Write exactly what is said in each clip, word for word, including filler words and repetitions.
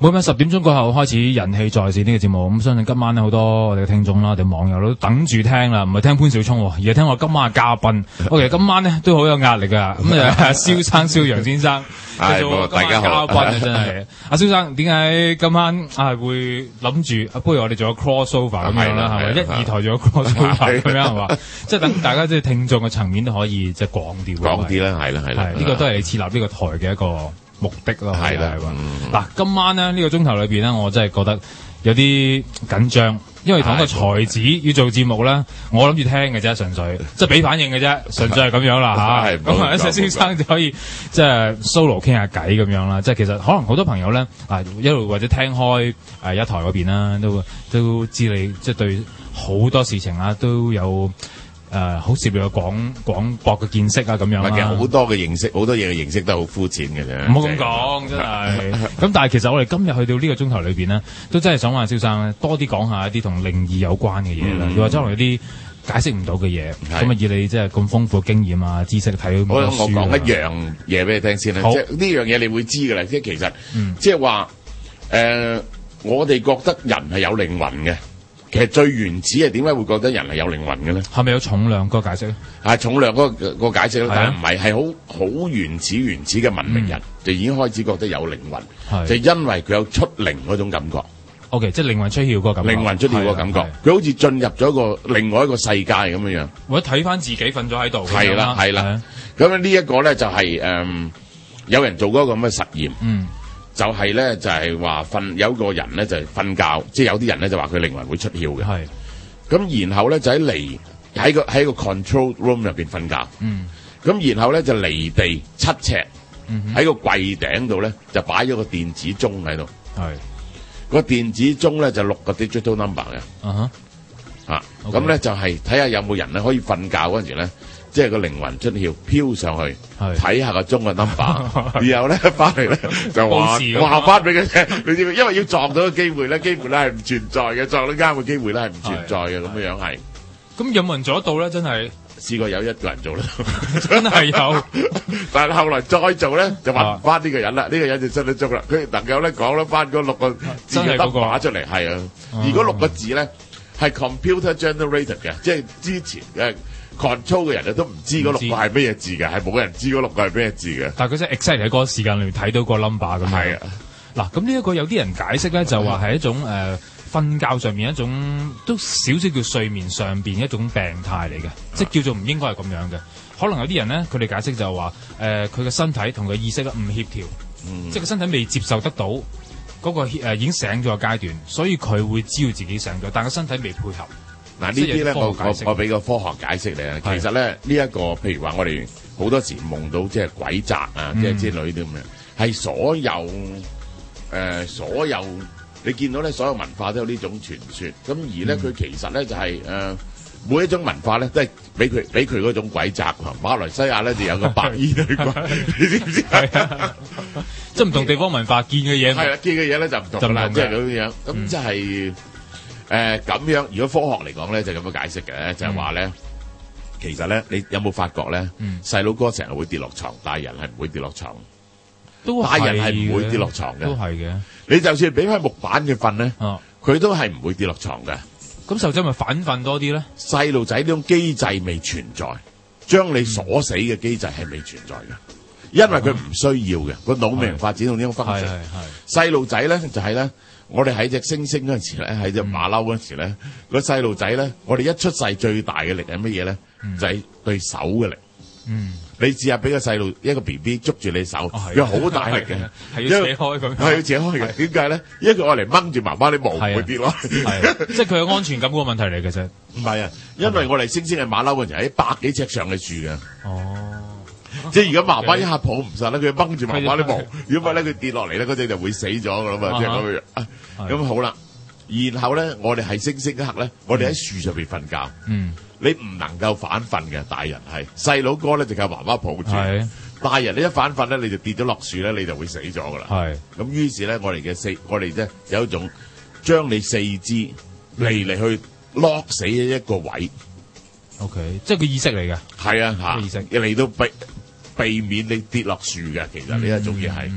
每晚十點鐘過後開始人氣在線呢個節目，咁相信今晚咧好多我哋嘅聽眾啦，我哋網友都等住聽啦，唔係聽潘小聰，而係聽我今晚嘅嘉賓。我其實今晚咧都好有壓力噶，咁啊蕭生蕭陽先生， 係大家好， 嘉賓啊真係。阿蕭生點解今晚啊會諗住，不如我哋做個 crossover 咁樣啦，係咪？一二台做個 crossover 咁樣係嘛？即係等大家即係聽眾嘅層面都可以即係廣啲， 廣啲啦，係啦係啦。 係呢個都係你設立呢個台嘅一個目的咯， 係啦， 嗱，今晚咧呢個鐘頭裏邊咧，我真係覺得有啲緊張，因為同一個才子要做節目咧，我諗住聽嘅啫，純粹即係俾反應嘅啫，純粹係咁樣啦吓。咁啊，石先生就可以即係 solo 傾下偈咁樣啦。即係其實可能好多朋友咧啊一路或者聽開誒一台嗰邊啦，都都知你即係對好多事情啊都有。誒好涉獵嘅廣廣博嘅見識啊，咁樣啦。 其實好多嘅認識，好多嘢嘅認識都好膚淺嘅啫。 唔好咁講，真係。咁但係其實我哋今日去到呢個鐘頭裏邊呢，都真係想話蕭生咧多啲講下一啲同靈異有關嘅嘢啦，又或者可能有啲解釋唔到嘅嘢。咁啊，以你即係咁豐富嘅經驗啊、知識睇咁多書。 我我講一樣嘢俾你聽先啦。即係呢樣嘢你會知㗎啦。即係其實，即係話誒，我哋覺得人係有靈魂嘅。其實最原始係點解會覺得人係有靈魂嘅咧？係咪有重量個解釋咧？係重量嗰個個解釋咧，但係唔係係好好原始原始嘅文明人、嗯、就已經開始覺得有靈魂，就因為佢有出靈嗰種感覺。O、okay, K， 即係靈魂出竅嗰個感覺。靈魂出竅嗰個感覺，佢好似進入咗一個另外一個世界咁樣樣。或者睇翻自己瞓咗喺度。係啦係啦，咁呢一個咧就係、是、誒、嗯、有人做過一個咁嘅實驗。嗯。就係咧，就係話瞓有個人咧就係瞓覺，即係有啲人咧就話佢靈魂會出竅嘅。係。咁然後咧就喺離喺個喺個 control room 入邊瞓覺。嗯。咁然後咧就離地七尺，喺個櫃頂度咧就擺咗個電子鐘喺度。係。個電子鐘咧就六個 digital number 嘅。啊哈。啊。咁咧就係睇下有冇人咧可以瞓覺嗰陣時咧。即係個靈魂出竅飄上去，睇下個鐘嘅 number，然後咧翻嚟咧就話話翻俾佢聽，你知唔知？因為要撞到個機會咧，機會咧係唔存在嘅，撞到啱嘅機會咧係唔存在嘅，咁樣樣係。咁有冇人做得到咧？真係試過有一個人做得到，真係有。但係後來再做咧，就揾唔翻呢個人啦。呢個人就出咗鐘啦。佢能夠咧講得翻嗰六個字嘅 number 出嚟，係啊。而嗰六個字咧係 computer generated 嘅，即係之前嘅。control 嘅人咧都唔知嗰六個係咩嘢字嘅，係冇人知嗰六個係咩字嘅。但係佢真係 exactly 喺嗰個時間裏面睇到個 number 咁樣。係啊，嗱咁呢一個有啲人解釋咧，就話係一種誒瞓、呃、覺上面一種都少少叫睡眠上邊一種病態嚟嘅，即係叫做唔應該係咁樣嘅。可能有啲人咧，佢哋解釋就話誒佢嘅身體同佢意識咧唔協調，嗯、即係個身體未接受得到嗰、那個誒、呃、已經醒咗嘅階段，所以佢會知道自己醒咗，但係個身體未配合。嗱、啊、呢啲咧，我我我俾個科學解釋你啊。其實咧，呢、這、一個譬如話，我哋好多時夢到即係鬼宅啊，即、嗯、係之類啲咁樣，係所有誒、呃、所有你見到咧，所有文化都有呢種傳說。咁而咧，佢、嗯、其實咧就係、是、誒、呃、每一種文化咧，都係俾佢俾佢嗰種鬼宅。馬來西亞咧就有個白衣女鬼，你知唔知啊？即係唔同地方文化見嘅嘢，係啦，見嘅嘢咧就唔同啦，即係咁樣。咁即係。誒、呃，咁樣如果科學嚟講咧，就咁樣解釋嘅，就係話咧，其實咧，你有冇發覺咧？細佬哥成日會跌落床，大人係唔會跌落床，大人係唔會跌落床嘅，都係嘅。你就算俾塊木板佢瞓咧，佢、啊、都係唔會跌落床嘅。咁細路仔咪反瞓多啲咧？細路仔呢種機制未存在，將你鎖死嘅機制係未存在嘅，因為佢唔需要嘅，個腦未能發展到呢種方式。細路仔咧就係、是、咧。我哋喺隻猩猩嗰陣時咧，喺隻馬騮嗰陣時咧，個細路仔咧，我哋一出世最大嘅力係乜嘢咧？就係、是、對手嘅力。嗯，你試下俾個細路一個 B B 捉住你手，有好、哦、大力嘅，係要扯開佢，係要扯開嘅。點解咧？因為佢愛嚟掹住媽媽啲毛唔會跌落。係，即係佢有安全感嗰個問題嚟嘅啫。唔係啊，因為我哋猩猩係馬騮嗰陣時喺百幾尺上嘅樹嘅。哦。即係如果媽媽一下抱唔實咧，佢掹住媽媽啲毛，如果唔係咧佢跌落嚟咧，嗰隻就會死咗噶啦嘛，即係咁樣。咁、啊、好啦，然後咧，我哋係猩猩一刻咧，我哋喺樹上邊瞓覺。嗯，你唔能夠反瞓嘅，大人係細佬哥咧就靠媽媽抱住。大人你一反瞓咧，你就跌咗落樹咧，你就會死咗噶啦。係。咁於是咧，我哋嘅四，我哋咧有一種將你四肢嚟嚟去 lock 死一個位。O、okay, K， 即係個意識嚟嘅。係啊，吓意識嚟到避避免你跌落樹嘅，其實呢一種嘢係。咁、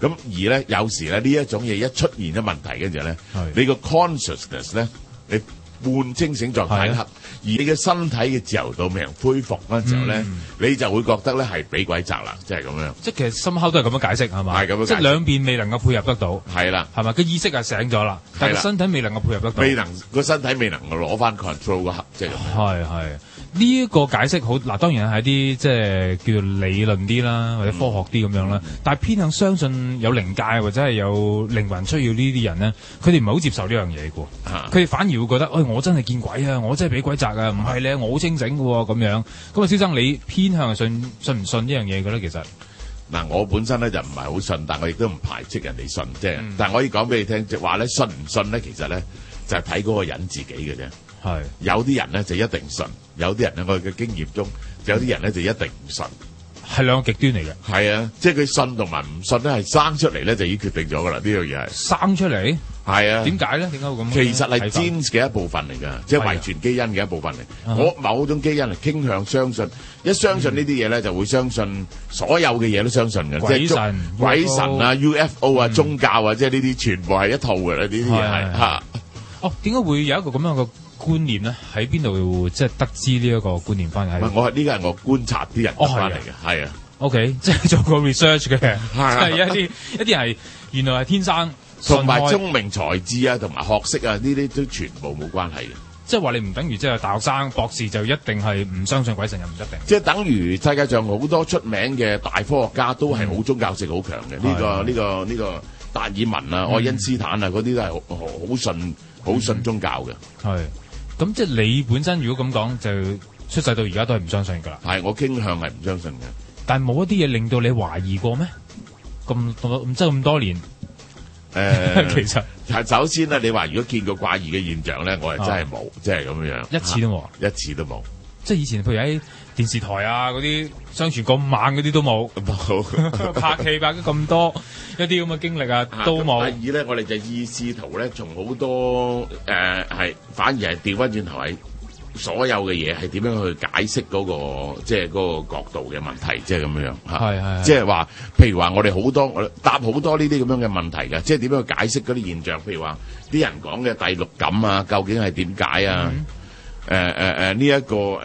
咁而咧有時咧呢一種嘢一出現咗問題跟住咧，你個 consciousness 咧你半清醒狀態黑，而你嘅身體嘅自由度未能恢復嗰陣時候咧，嗯、你就會覺得咧係俾鬼責啦，即係咁樣。即係其實深刻都係咁樣解釋係嘛？ 係咁樣解釋， 即係兩邊未能夠配合得到。係啦， 係嘛？個意識係醒咗啦，但係個身體未能夠配合得到。 未能個身體未能夠攞翻 control 嗰刻，即係咁樣。 係係呢一個解釋好嗱，當然係啲即係叫做理論啲啦，或者科學啲咁樣啦。嗯、但係偏向相信有靈界或者係有靈魂需要呢啲人咧，佢哋唔係好接受呢樣嘢嘅。佢哋、啊、反而會覺得，哎，我真係見鬼啊！我真係俾鬼責啊！唔係咧，我好清醒嘅喎，咁樣。咁啊，蕭生你偏向係信信唔信呢樣嘢嘅咧？其實嗱，我本身咧就唔係好信，但我亦都唔排斥人哋信，即係。嗯、但係我可以講俾你聽，即係話咧，信唔信咧，其實咧就係睇嗰個人自己嘅啫。係是有啲人咧就一定信，有啲人咧我嘅經驗中，有啲人咧就一定唔信。 係兩個極端嚟嘅。係啊，即係佢信同埋唔信咧，係生出嚟咧就已經決定咗㗎啦。呢樣嘢係生出嚟。 係啊， 點解咧？點解會咁？ 其實係 genes 嘅一部分嚟㗎，即係遺傳基因嘅一部分嚟。的我某種基因係傾向相信，一相信呢啲嘢咧，就會相信所有嘅嘢都相信嘅， 鬼神、 即係鬼神啊、U F O 啊、嗯、宗教啊，即係呢啲全部係一套嘅啦。呢啲嘢係嚇。哦， 點解會有一個咁樣嘅觀念咧？喺邊度即係得知呢一個觀念翻嚟？ 我係呢個係我觀察啲人翻嚟嘅，係啊。 OK，即係做過 research 嘅，係一啲一啲係原來係天生。 同埋聰明才智啊，同埋學識啊，呢啲都全部冇關係嘅。 即係話你唔等於即係大學生、博士就一定係唔相信鬼神，又唔一定。 即係等於世界上好多出名嘅大科學家都係好宗教性好強嘅。呢個呢個呢個達爾文啊、愛因斯坦啊嗰啲都係好好信好信宗教嘅。係。 咁即係你本身如果咁講，就出世到而家都係唔相信㗎啦。 係，我傾向係唔相信嘅。 但係冇一啲嘢令到你懷疑過咩？咁咁即係咁多年。 誒，呃、其實係首先咧，你話如果見過怪異嘅現象咧，我係真係冇，即係咁樣樣， 一次都冇， 一次都冇。即係以前譬如喺電視台啊嗰啲相傳咁猛嗰啲都冇，冇拍戲拍咗咁多一啲咁嘅經歷啊都冇。 第二咧，我哋就意試圖咧，從好多誒係、呃、反而係調翻轉頭係。所有嘅嘢係點樣去解釋嗰、那個即係嗰個角度嘅問題，即係咁樣樣嚇。係係。即係話，譬如話我哋好多我答好多呢啲咁樣嘅問題嘅，即係點樣去解釋嗰啲現象？譬如話啲人講嘅第六感啊，究竟係點解啊？誒誒誒呢一個誒誒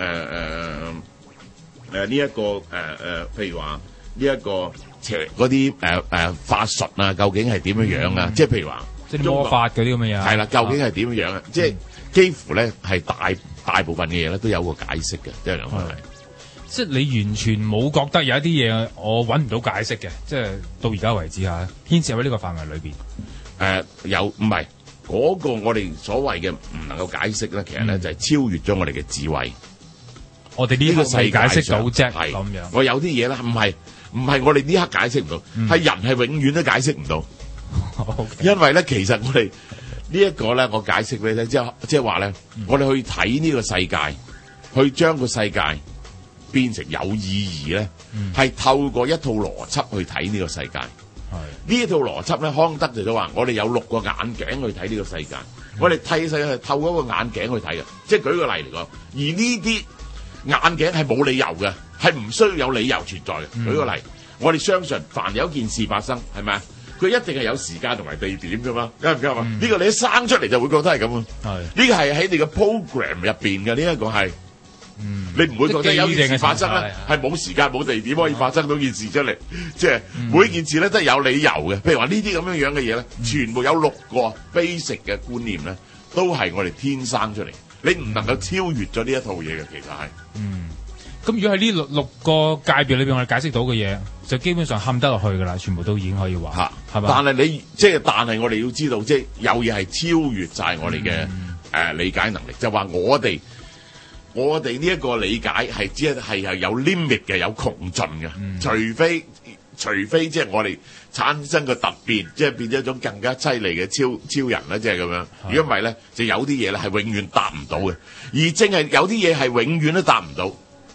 誒呢一個誒誒、呃，譬如話呢一個邪嗰啲誒誒法術啊，究竟係點樣樣啊？嗯、即係譬如話即係魔法嗰啲咁嘅嘢。 係啦，究竟係點樣樣啊？即係幾乎咧係大。大部分嘅嘢咧都有個解釋嘅，即係兩個係。 即係你完全冇覺得有一啲嘢我揾唔到解釋嘅，即係到而家為止嚇，牽涉喺呢個範圍裏邊。誒、 呃、有唔係嗰個我哋所謂嘅唔能夠解釋咧，其實咧、嗯、就係超越咗我哋嘅智慧。 我哋呢個世界解釋到啫，係咁樣。 我有啲嘢咧，唔係唔係我哋呢刻解釋唔到，係、嗯、人係永遠都解釋唔到。Okay. 因為咧，其實我哋。呢一個咧，我解釋俾你聽，即係即係話咧，嗯、我哋去睇呢個世界，去將個世界變成有意義咧，係、嗯、透過一套邏輯去睇呢個世界。係呢一套邏輯咧，康德就都話，我哋有六個眼鏡去睇呢個世界。嗯、我哋睇世界係透過一個眼鏡去睇嘅，即係舉個例嚟講，而呢啲眼鏡係冇理由嘅，係唔需要有理由存在嘅。嗯、舉個例，我哋相信凡有一件事發生，係咪啊？佢一定係有時間同埋地點㗎嘛，啱唔啱啊？呢、嗯、個你一生出嚟就會覺得係咁啊。係呢個係喺你嘅 program 入邊嘅，呢一個係，嗯、你唔會覺得有件事發生咧係冇時間冇地點可以發生到件事出嚟，即係、嗯、每件事咧都係有理由嘅。譬如話呢啲咁樣樣嘅嘢咧，嗯、全部有六個 basic 嘅觀念咧，都係我哋天生出嚟，你唔能夠超越咗呢一套嘢嘅，其實係。嗯。 咁如果喺呢六六個界別裏邊，我哋解釋到嘅嘢，就基本上冚得落去噶啦，全部都已經可以話，係嘛？但係你即係，但係我哋要知道，即係有嘢係超越晒我哋嘅誒理解能力，就話我哋我哋呢一個理解係只係係係有 limit 嘅，有窮盡嘅，嗯、除非除非即係我哋產生個突變，即係變咗一種更加犀利嘅超超人啦，即係咁樣。如果唔係咧，就有啲嘢咧係永遠達唔到嘅，而正係有啲嘢係永遠都達唔到。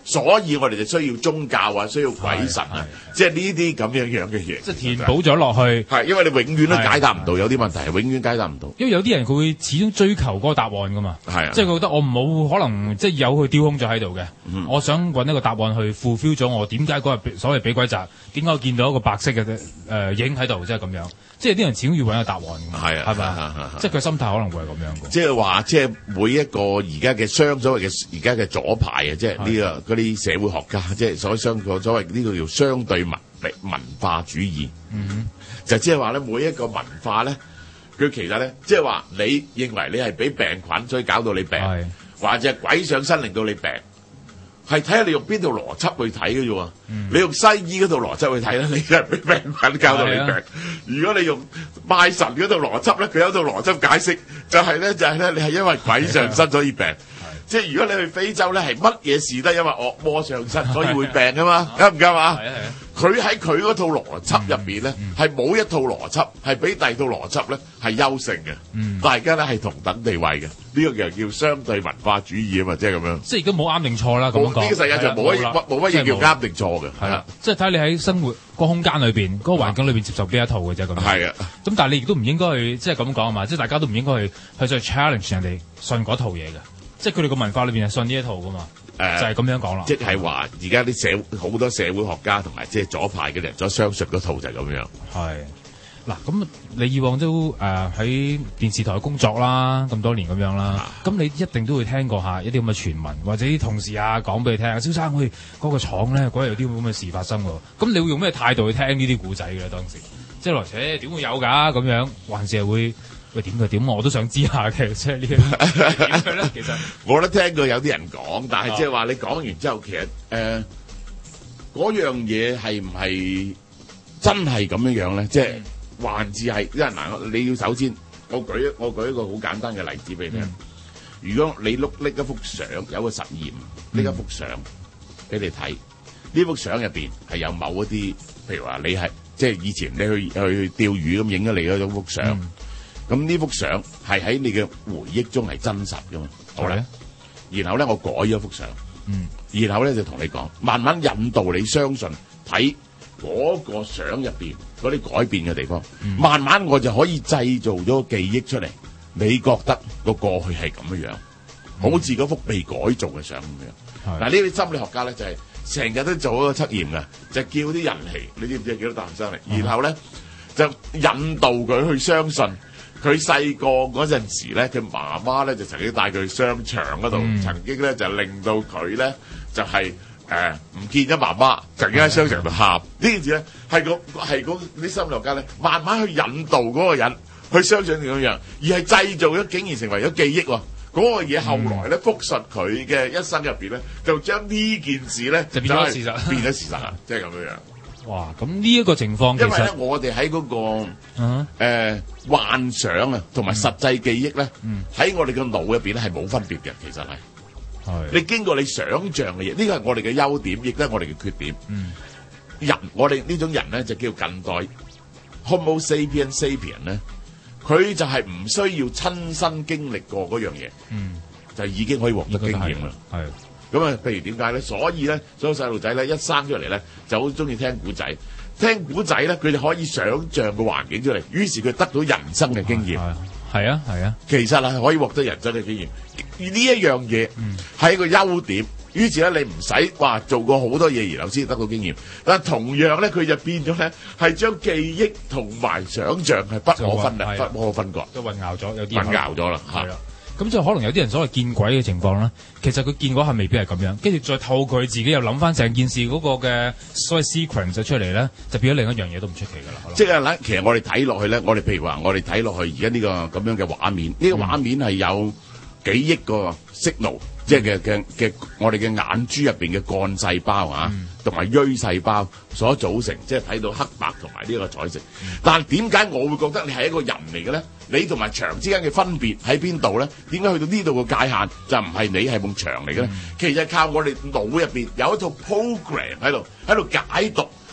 所以我哋就需要宗教啊，需要鬼神啊，即係呢啲咁樣樣嘅嘢， 即係填補咗落去。 係因為你永遠都解答唔到，有啲問題係永遠解答唔到。 因為有啲人佢會始終追求嗰個答案噶嘛， 係啊， 即係佢覺得我冇可能即係有佢丟空咗喺度嘅， 嗯、 我想揾一個答案去 fulfill 咗我點解嗰日所謂俾鬼砸，點解我見到一個白色嘅誒、呃、影喺度，即係咁樣。即係啲人始終要揾個答案㗎嘛， 係啊， 係咪？即係佢心態可能會係咁樣嘅。 即係話，即係每一個而家嘅雙所謂嘅而家嘅左派啊，即係呢個嗰啲社會學家，即係所相個所謂呢個叫相對文文化主義。嗯哼，就即係話咧，每一個文化咧，佢其實咧，即係話你認為你係俾病菌所以搞到你病，或者係鬼上身令到你病。係睇下你用邊套邏輯去睇嘅啫喎，嗯、你用西醫嗰套邏輯去睇咧，你係俾病菌搞到你病；啊、如果你用拜神嗰套邏輯咧，佢有套邏輯解釋，就係、是、咧就係、是、咧，你係因為鬼上身所以病。即係如果你去非洲咧，係乜嘢事都因為惡魔上身所以會病㗎嘛，啱唔啱啊？佢喺佢嗰套邏輯入邊咧，係冇、嗯嗯、一套邏輯係比第二套邏輯咧係優勝嘅，嗯、大家咧係同等地位嘅。呢、這個其實叫相對文化主義啊嘛，即係咁樣。即係而家冇啱定錯啦，咁講。呢個世界上冇乜冇乜嘢叫啱定錯嘅，係啦。即係睇你喺生活個空間裏邊，嗰、那個環境裏邊接受邊一套嘅啫咁。係啊。咁但係你亦都唔應該去即係咁講啊嘛，即係大家都唔應該去去再 challenge 人哋信嗰套嘢嘅。即係佢哋個文化裏邊係信呢一套噶嘛，呃、就係咁樣講啦。即係話而家啲社好多社會學家同埋即係左派嘅人所相信嗰套就係咁樣。係嗱，咁你以往都誒喺、呃、電視台工作啦，咁多年咁樣啦，咁、啊、你一定都會聽過下一啲咁嘅傳聞，或者啲同事啊講俾你聽，蕭生，喂，嗰個廠咧嗰日有啲咁嘅事發生喎。咁你會用咩態度去聽呢啲故仔嘅當時？即係來者點會有㗎咁樣，還是係會？喂，點佢點我都想知下嘅，即係呢啲點佢咧？其實我都聽過有啲人講，但係即係話你講完之後，其實誒嗰樣嘢係唔係真係咁樣樣咧？即係還是係因為嗱，你要首先我舉我舉一個好簡單嘅例子俾你聽。嗯、如果你碌拎一幅相，有個實驗，拎一幅相俾你睇，呢幅相入邊係有某一啲，譬如話你係即係以前你去去釣魚咁影咗你嗰種幅相。嗯咁呢幅相係喺你嘅回憶中係真實㗎嘛？好咧，然後咧我改咗幅相，嗯，然後咧就同你講，慢慢引導你相信睇嗰個相入邊嗰啲改變嘅地方，嗯、慢慢我就可以製造咗個記憶出嚟。你覺得個過去係咁樣樣，嗯、好似嗰幅被改造嘅相咁樣。嗱呢啲心理學家咧就係成日都做一個測驗嘅，就係、叫啲人嚟，你知唔知幾多大學生嚟？嗯、然後咧就引導佢去相信。佢細個嗰陣時咧，佢媽媽咧就曾經帶佢去商場嗰度，嗯、曾經咧就令到佢咧就係誒唔見咗媽媽，曾經喺商場度喊。呢件事咧係個係嗰啲心理學家咧慢慢去引導嗰個人去相信咁樣，而係製造咗竟然成為咗記憶喎。嗰、那個嘢後來咧復述佢嘅一生入邊咧，就將呢件事咧就變咗事實， 變咗事實啊！即係咁樣樣。 哇！咁呢一個情況， 因為咧，我哋喺嗰個誒、uh huh. 呃、幻想啊，同埋實際記憶咧，喺、uh huh. 我哋嘅腦入邊咧係冇分別嘅，其實係。係、uh huh. 你經過你想像嘅嘢，呢個係我哋嘅優點，亦都係我哋嘅缺點。嗯、uh，huh. 人，我哋呢種人咧就叫近代 Homo sapiens sapien 咧，佢就係唔需要親身經歷過嗰樣嘢，嗯、uh，huh. 就已經可以獲得經驗啦。係、uh。Huh. 咁啊，譬如點解咧？所以咧，所有細路仔咧一生出嚟咧，就好中意聽古仔。聽古仔咧，佢哋可以想像個環境出嚟，於是佢得到人生嘅經驗。係啊，係啊，其實係可以獲得人生嘅經驗。呢一樣嘢係一個優點。於是咧，你唔使話做過好多嘢，然後先得到經驗。但係同樣咧，佢就變咗咧，係將記憶同埋想像係不可分離、不可分割。都混淆咗，有啲混淆咗啦，係啦。咁就可能有啲人所謂見鬼嘅情況啦，其實佢見嗰下未必係咁樣，跟住再透過佢自己又諗翻成件事嗰個嘅所謂 sequence 出嚟咧，就變咗另一樣嘢都唔出奇噶啦。即係嗱，其實我哋睇落去咧，我哋譬如話，我哋睇落去而家呢個咁樣嘅畫面，呢、呢個畫面係有幾億個 signal，、嗯、即係嘅嘅嘅我哋嘅眼珠入邊嘅幹細胞啊，同埋鋥細胞所組成，即係睇到黑白同埋呢個彩色。嗯、但係點解我會覺得你係一個人嚟嘅咧？你同埋牆之間嘅分別喺邊度咧？點解去到呢度嘅界限就唔係你係埲牆嚟嘅咧？嗯、其實靠我哋腦入邊有一套 program 喺度，喺度解讀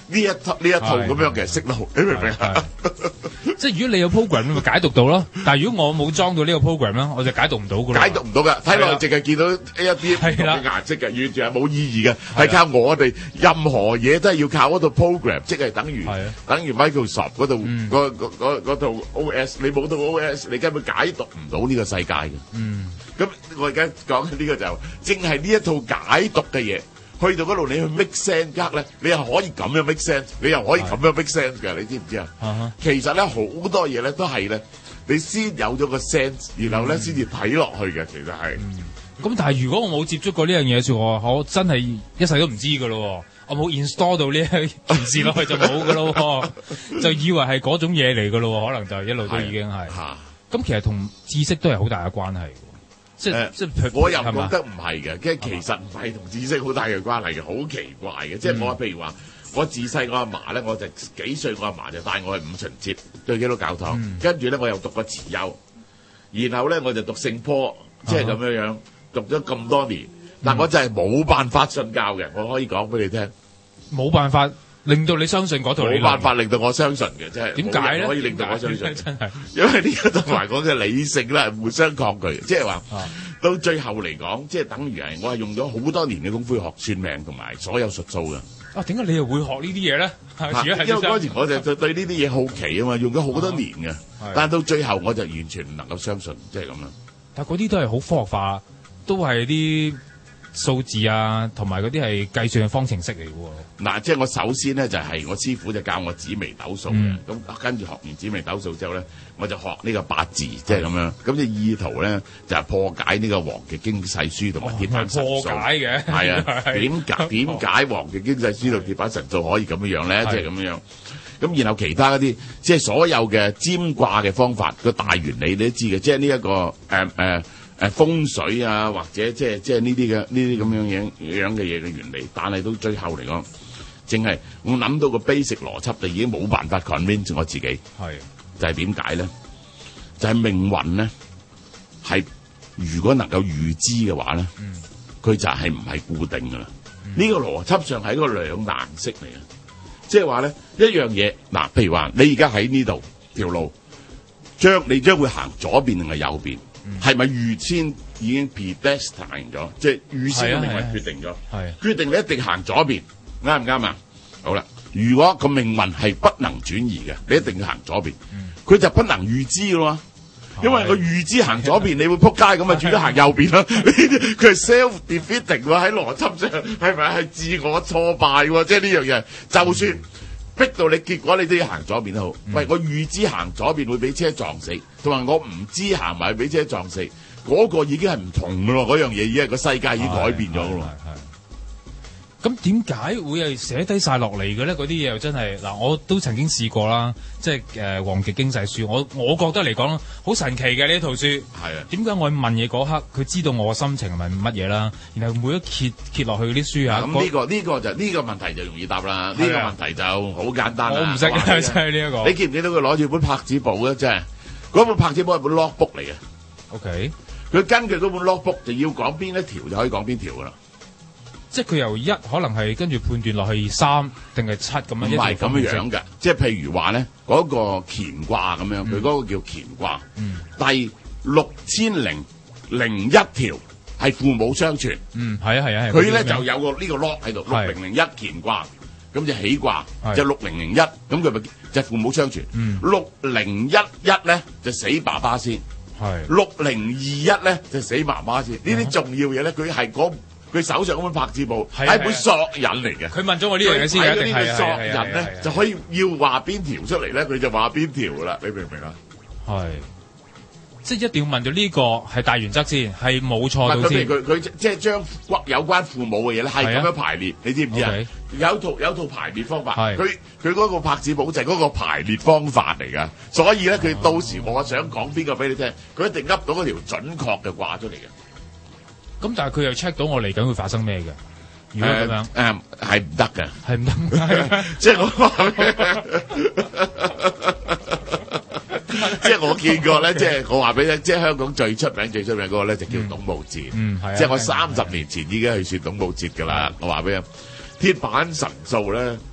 呢一套呢一套咁樣嘅識路，你明唔明啊？ 即係如果你有 program，你咪解讀到咯。但係如果我冇裝到呢個 program 咧，我就解讀唔到噶啦。 解讀唔到㗎，睇落去淨係見到一啲唔同嘅顏色嘅，完全係冇意義嘅，係靠我哋任何嘢都係要靠嗰套 program，即係等於等於 Microsoft 嗰度嗰嗰嗰套 O S， 你冇套 O S， 你根本解讀唔到呢個世界嘅。嗯，咁我而家講嘅呢個就正係呢一套解讀嘅嘢。去到嗰度，你去 make sense 格咧，你又可以咁樣 make sense， 你又可以咁樣 make sense 㗎，你知唔知啊？ Uh-huh. 其實咧好多嘢咧都係咧，你先有咗個 sense， 然後咧先至睇落去嘅，其實係。 咁、嗯、但係如果我冇接觸過呢樣嘢嘅話，我真係一世都唔知㗎咯。我冇 install 到呢一件事落去就冇㗎咯，就以為係嗰種嘢嚟㗎咯，可能就一路都已經係。咁其實同知識都係好大嘅關係。即係即係， 我又覺得唔係嘅，即係其實唔係同知識好大嘅關係嘅，好奇怪嘅。即係我譬如話，我自細我阿嫲咧，我就幾歲，我阿嫲就帶我去五旬節對基督教堂，跟住咧我又讀過慈幼，然後咧我就讀聖坡，即係咁樣樣讀咗咁多年，但我就係冇辦法信教嘅，我可以講俾你聽， 冇辦法令到你相信嗰套， 冇辦法令到我相信嘅，即係點解咧？可以令到我相信，真係，因為呢個同埋講嘅理性咧係互相抗拒，即係話到最後嚟講，即係等於係我係用咗好多年嘅功夫去學算命同埋所有術數嘅。啊，點解你又會學呢啲嘢咧？因為嗰時我就對呢啲嘢好奇啊嘛，用咗好多年嘅，但係到最後我就完全唔能夠相信，即係咁樣。但係嗰啲都係好科學化，都係啲數字啊，同埋嗰啲係計算嘅方程式嚟嘅喎。嗱，即係我首先咧就係、是、我師傅就教我紫微斗數嘅，咁、嗯、跟住學完紫微斗數之後咧，我就學呢個八字，即係咁樣。咁就意圖咧就係、是、破解呢個《黃極經世書》同埋鐵板神數。破解嘅係啊，點解點解《黃極經世書》同鐵板神數可以咁樣樣咧？即係咁樣樣。咁然後其他嗰啲即係所有嘅占卦嘅方法個大原理你都知嘅，即係呢一個誒誒。呃呃誒風水啊，或者即係即係呢啲嘅呢啲咁樣樣樣嘅嘢嘅原理，但係到最後嚟講，淨係我諗到個 basic 邏輯就已經冇辦法 convince 我自己。係就係點解咧？就係、是、命運咧，係如果能夠預知嘅話咧，佢、嗯、就係唔係固定㗎啦。呢、嗯這個邏輯上係一個兩難式嚟嘅，即係話咧一樣嘢嗱，譬如話你而家喺呢度條路，將你將會行左邊定係右邊？係咪預先已經 predestined 咗？即係預先嘅命運決定咗，決定你一定行左邊，啱唔啱啊？好啦，如果個命運係不能轉移嘅，你一定要行左邊，佢、嗯、就不能預知咯。因為佢預知行左邊，你會撲街咁啊，轉咗行右邊啦。佢係 self defeating 喎，喺邏輯上係咪係自我挫敗喎？即係呢樣嘢，就算逼到你，結果你都要行左邊都好。喂、嗯，我預知行左邊會俾車撞死，同埋我唔知行埋俾車撞死，嗰、嗰個已經係唔同噶咯。嗰樣嘢已經係個世界已經改變咗咯。咁點解會係寫低晒落嚟嘅咧？嗰啲嘢又真係嗱，我都曾經試過啦，即係誒《黃極經世書》，我我覺得嚟講好神奇嘅呢一套書。係啊，點解我問嘢嗰刻，佢知道我嘅心情係咪乜嘢啦？然後每一揭揭落去啲書啊，咁呢、呢個呢、呢個就呢、呢個問題就容易答啦。呢、呢個問題就好簡單啦。我唔識嘅真係呢一個。你記唔記得佢攞住本拍子簿咧？即係嗰本拍子簿係本 logbook 嚟嘅。OK，佢根據嗰本 logbook 就要講邊一條就可以講邊條噶啦。即係佢由一可能係跟住判斷落去三定係七咁樣，唔係咁樣嘅。即係譬如話咧，嗰、嗰個乾卦咁樣，佢、嗯、嗰個叫乾卦、嗯，第六千零零一條係父母相傳。嗯，係啊係啊係。佢咧就有個呢個 lock 喺度，六零零一乾卦，咁就起卦就六零零一，咁佢咪就父母相傳。六零一一咧就死爸爸先，係六零二一咧就死媽媽先。呢啲重要嘢咧，佢係嗰。佢手上嗰本拍字簿係一本索引嚟嘅。佢問咗我呢樣嘢先，一定係索引咧，就可以要話邊條出嚟咧，佢就話邊條噶啦。你明唔明啊？係，即係一定要問到呢個係大原則先，係冇錯到先。佢佢即係將有關父母嘅嘢咧，係咁樣排列，你知唔知啊？有套有套排列方法。佢佢嗰個拍字簿就係嗰個排列方法嚟噶，所以咧佢到時我想講邊個俾你聽，佢一定噏到嗰條準確嘅掛出嚟嘅。咁但係佢又 check 到我嚟緊會發生咩嘅？如果咁樣，誒係唔得嘅，係唔得。即係我話，即係我見過咧，即係我話俾你聽，即係香港最出名最出名嗰個咧就叫董武節。嗯，係。即係我三十年前已經去算董武節㗎啦。我話俾你聽，鐵板神數咧，